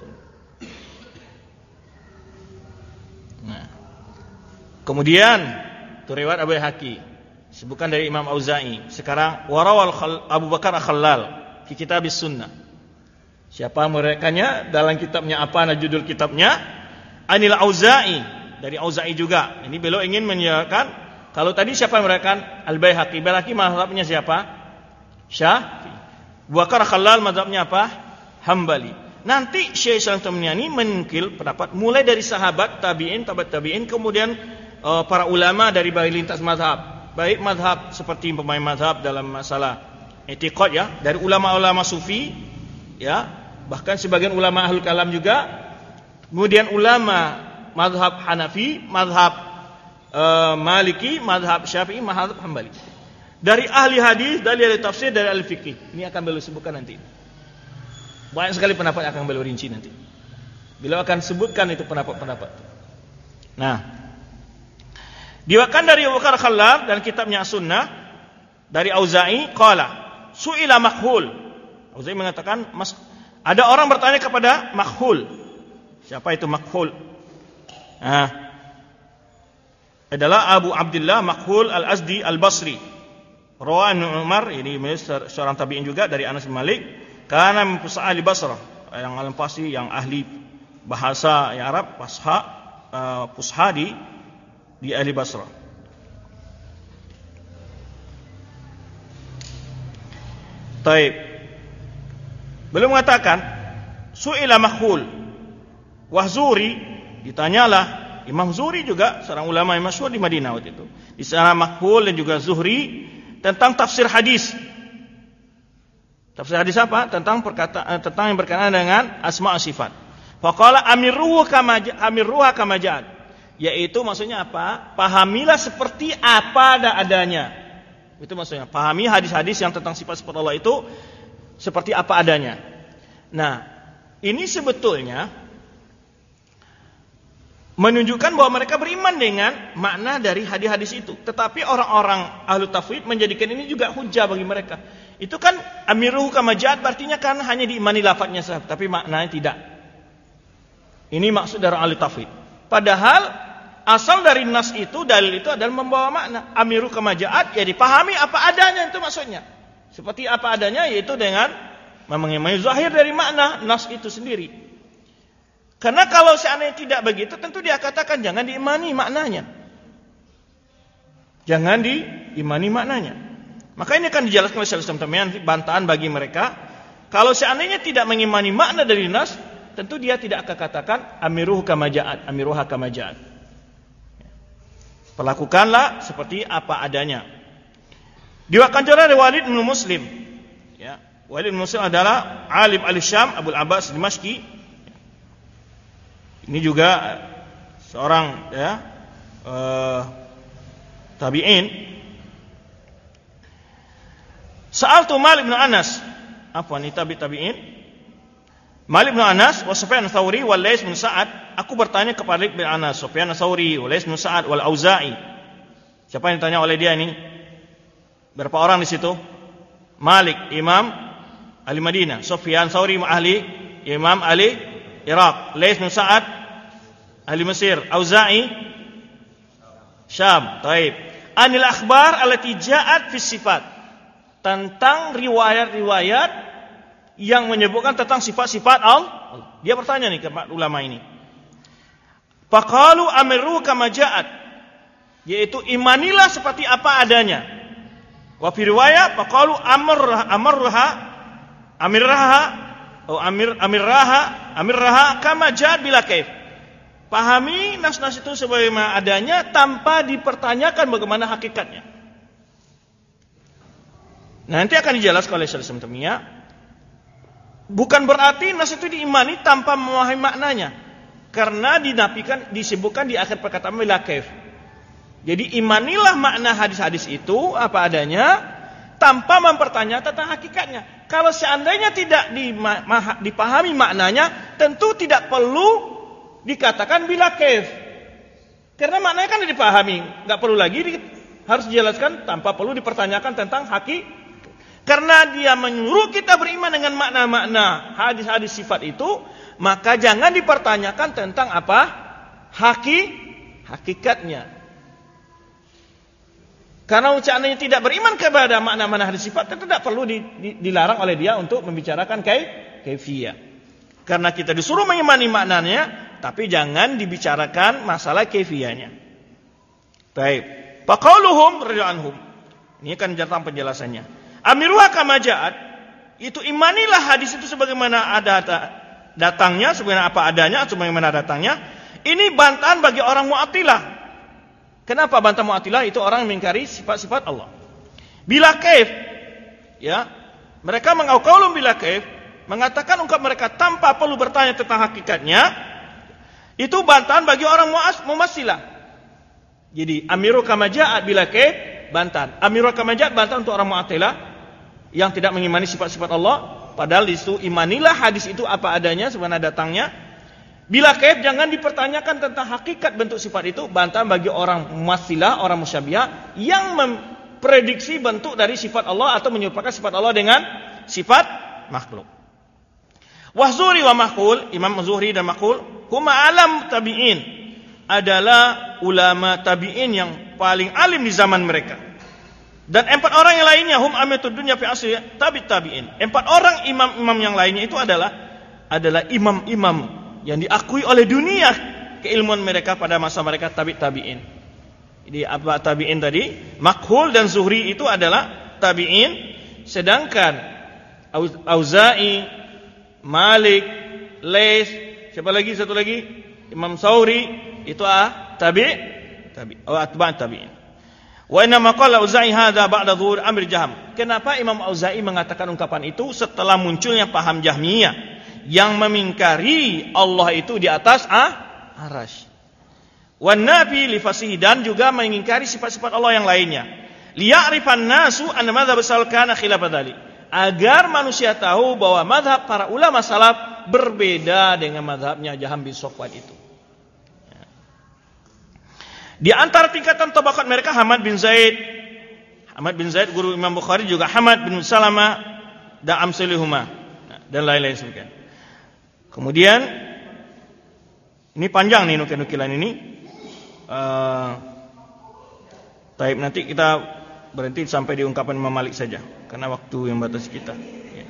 Nah. Kemudian itu riwayat Abu Baihaqi, sebutkan dari Imam Auza'i. Sekarang warawal Abu Bakar Al-Khallal di Kitabis Sunnah. Siapa merekanya dalam kitabnya apa? Nah, judul kitabnya Anil Auza'i, dari Auza'i juga. Ini beliau ingin menyatakan, kalau tadi siapa yang merekkan? Al-Baihaqi. Baihaqi mazhabnya siapa? Syafi'i. Abu Bakar Al-Khallal mazhabnya apa? Hambali. Nanti Syekh Islam Taimiyah ini menukil pendapat mulai dari sahabat, tabi'in, tabi'in, tabi'in, kemudian uh, para ulama dari baik lintas mazhab, baik mazhab seperti pemain mazhab dalam masalah i'tiqad ya, dari ulama-ulama sufi ya, bahkan sebagian ulama ahlul kalam juga, kemudian ulama mazhab Hanafi, mazhab uh, Maliki, mazhab Syafi'i, mazhab Hambali. Dari ahli hadis, dari ahli tafsir, dari ahli fikih. Ini akan beliau sebutkan nanti. Banyak sekali pendapat yang akan beliau rinci nanti. Beliau akan sebutkan itu pendapat-pendapat. Nah, diwakilkan dari Abu Bakar Khallal dan kitabnya Sunnah dari Auza'i qala su'ila Makhul. Auza'i mengatakan mas, ada orang bertanya kepada Makhul. Siapa itu Makhul? Nah, adalah Abu Abdullah Makhul Al-Azdi Al-Basri. Rawan Umar, ini seorang tabi'in juga dari Anas bin Malik, karena mempusaha di Basrah, yang alim fasih, yang ahli bahasa ya Arab, fasha, uh, pusha di di ahli Basrah. Taib. Beliau mengatakan, su'ila Makhul wa Zuri, ditanyalah Imam Zuri juga seorang ulama yang masyhur di Madinah waktu itu. Di sana Makhul dan juga Zuhri tentang tafsir hadis. Tafsir hadis apa? Tentang perkataan tentang yang berkenaan dengan asma wa sifat. Faqala amiruha kama amiruha kama ja'at. Yaitu maksudnya apa? Pahamilah seperti apa ada adanya. Itu maksudnya. Pahami hadis-hadis yang tentang sifat-sifat Allah itu seperti apa adanya. Nah, ini sebetulnya menunjukkan bahwa mereka beriman dengan makna dari hadis-hadis itu. Tetapi orang-orang ahlu tafwid menjadikan ini juga hujah bagi mereka. Itu kan amiruhu kama ja'at artinya kan hanya diimani lafadznya saja, tapi maknanya tidak. Ini maksud dari ahli tafwid. Padahal asal dari nas itu, dalil itu adalah membawa makna. Amiru kama ja'at, ya dipahami apa adanya, itu maksudnya. Seperti apa adanya, yaitu dengan memahami zahir dari makna nas itu sendiri. Karena kalau seandainya tidak begitu, tentu dia katakan jangan diimani maknanya. Jangan diimani maknanya. Maka ini akan dijelaskan oleh Syaikhul Islam Taimiyah, bantahan bagi mereka. Kalau seandainya tidak mengimani makna dari nas, tentu dia tidak akan katakan amiruhu kama ja'at, amiruha kama ja'at. Perlakukanlah seperti apa adanya. Diwakilkan juga dari Walid bin Muslim. Ya, Walid bin Muslim adalah alim al-Syam, Abu Abbas Dimashqi. Ini juga seorang ya uh, tabi'in. Sa'altu Malik bin Anas. Apa nih tabi tabi'in? Malik bin Anas wa Sufyan Ats-Tsauri wal Lais bin Sa'ad. Aku bertanya kepada Malik bin Anas, Sufyan Ats-Tsauri, wal Lais bin Sa'ad wal Auza'i. Siapa yang ditanya oleh dia ini? Berapa orang di situ? Malik, Imam ahli Madinah, Sufyan Ats-Tsauri ahli Imam ahli Iraq, Lais bin Sa'ad ahli Mesir, Auza'i Syam. Taib. Anil akhbar allati ja'at fi sifat. Tentang riwayat-riwayat yang menyebutkan tentang sifat-sifat Allah. Dia bertanya nih kepada ulama ini. Faqalu amiru kama ja'at, yaitu imanilah seperti apa adanya. Wa fi riwayat faqalu amr amrha amirraha atau amir amirraha amirraha kama ja'at bila kaif. Pahami nas-nas itu sebagaimana adanya tanpa dipertanyakan bagaimana hakikatnya. Nanti akan dijelaskan oleh Syaikhul Islam Taimiyah. Bukan berarti nas itu diimani tanpa memahami maknanya. Karena dinafikan, disebutkan di akhir perkataan bila kaif. Jadi imanilah makna hadis-hadis itu apa adanya tanpa mempertanyakan tentang hakikatnya. Kalau seandainya tidak dipahami maknanya, tentu tidak perlu dikatakan bila kaif. Karena maknanya kan dipahami, enggak perlu lagi di, harus dijelaskan tanpa perlu dipertanyakan tentang hakikat. Karena dia menyuruh kita beriman dengan makna-makna hadis-hadis sifat itu, maka jangan dipertanyakan tentang apa? Haki, hakikatnya. Karena ucapannya tidak beriman kepada makna-makna hadis sifat, tentu tidak perlu di, di, dilarang oleh dia untuk membicarakan kaif, kaifiyah. Karena kita disuruh mengimani maknanya, tapi jangan dibicarakan masalah kaifiyahnya. Baik. Faqauluhum radhiyallahu anhum. Ini kan datang penjelasannya. Amiruha kama ja'at, itu imanilah hadis itu sebagaimana ada datangnya, sebagaimana apa adanya, sebagaimana datangnya. Ini bantahan bagi orang Mu'attilah. Kenapa bantah Mu'tazilah? Itu orang yang mengingkari sifat-sifat Allah. Bila kaif, ya, mereka mengauqaulun bila kaif, mengatakan ungkap mereka tanpa perlu bertanya tentang hakikatnya, itu bantahan bagi orang Mu'tazilah. Jadi amiru kama ja'at bila kaif, bantahan. Amiru kama ja'at bantahan untuk orang Mu'tazilah yang tidak mengimani sifat-sifat Allah, padahal itu imanilah hadis itu apa adanya sebenarnya datangnya. Bila kaif, jangan dipertanyakan tentang hakikat bentuk sifat itu, bantahan bagi orang Mu'tazilah, orang Musyabihah yang memprediksi bentuk dari sifat Allah atau menyerupakan sifat Allah dengan sifat makhluk. Wahzuri wa Makhul, Imam Zuhri dan Makhul, huma alam tabi'in, adalah ulama tabi'in yang paling alim di zaman mereka. Dan empat orang yang lainnya, hum amitud dunya fi asri tabi' tabi'in. Empat orang imam-imam yang lainnya itu adalah adalah imam-imam yang diakui oleh dunia keilmuan mereka pada masa mereka tabi' tabi'in. Jadi apa tabi'in tadi? Makhul dan Zuhri itu adalah tabi'in, sedangkan Auza'i, Malik, Laits, siapa lagi satu lagi? Imam Tsauri itu ah tabi' tabi' atau atba' tabi'in. Wa inna ma qala Auza'i hadza ba'da dhuhur amr Jahm. Kenapa Imam Auza'i mengatakan ungkapan itu setelah munculnya paham Jahmiyah yang memingkari Allah itu di atas ah arasy. Wan nafi li fasihi, dan juga mengingkari sifat-sifat Allah yang lainnya. Liya'rifan nasu anna madzhab salaf kana khilaf dzalik. Agar manusia tahu bahwa mazhab para ulama salaf berbeda dengan mazhabnya Jahm bin Safwan itu. Di antara tingkatan tabaqat mereka Hamad bin Zaid, Hamad bin Zaid guru Imam Bukhari, juga Hamad bin Salamah dan amsalihuma, dan lain-lain sebagainya. Kemudian ini panjang nih nukil-nukilan ini. Uh, Taib, nanti kita berhenti sampai di ungkapan Imam Malik saja karena waktu yang batas kita. Ya.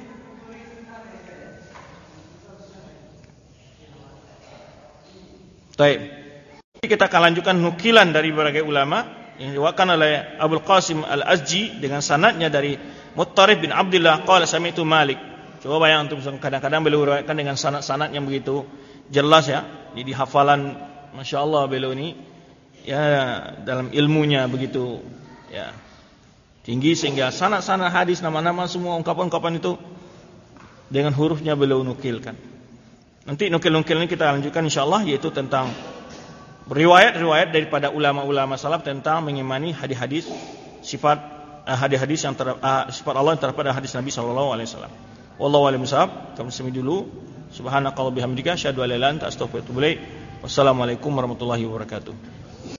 Taib. Kita akan lanjutkan nukilan dari berbagai ulama yang diwakilkan oleh Abul Qasim Al-Azji dengan sanadnya dari Muttarif bin Abdullah qala sami'tu Malik. Coba bayang antum, kadang-kadang beliau riwayatkan dengan sanad-sanad yang begitu jelas ya. Jadi hafalan Masya Allah beliau ini ya dalam ilmunya begitu ya tinggi sehingga sanad-sanad hadis, nama-nama, semua ungkapan-ungkapan itu dengan hurufnya beliau nukilkan. Nanti nukil-nukil ini kita lanjutkan insyaallah, yaitu tentang riwayat-riwayat daripada ulama-ulama salaf tentang mengimani hadis-hadis sifat uh, hadis-hadis yang ter, uh, sifat Allah yang terdapat hadis Nabi sallallahu alaihi wasallam. Wallahu a'lam bishawab. Kami semi dulu. Subhanakallahumma bihamdika asyhadu an la ilaha illa anta astaghfiruka wa atubu ilaik. Wassalamualaikum warahmatullahi wabarakatuh.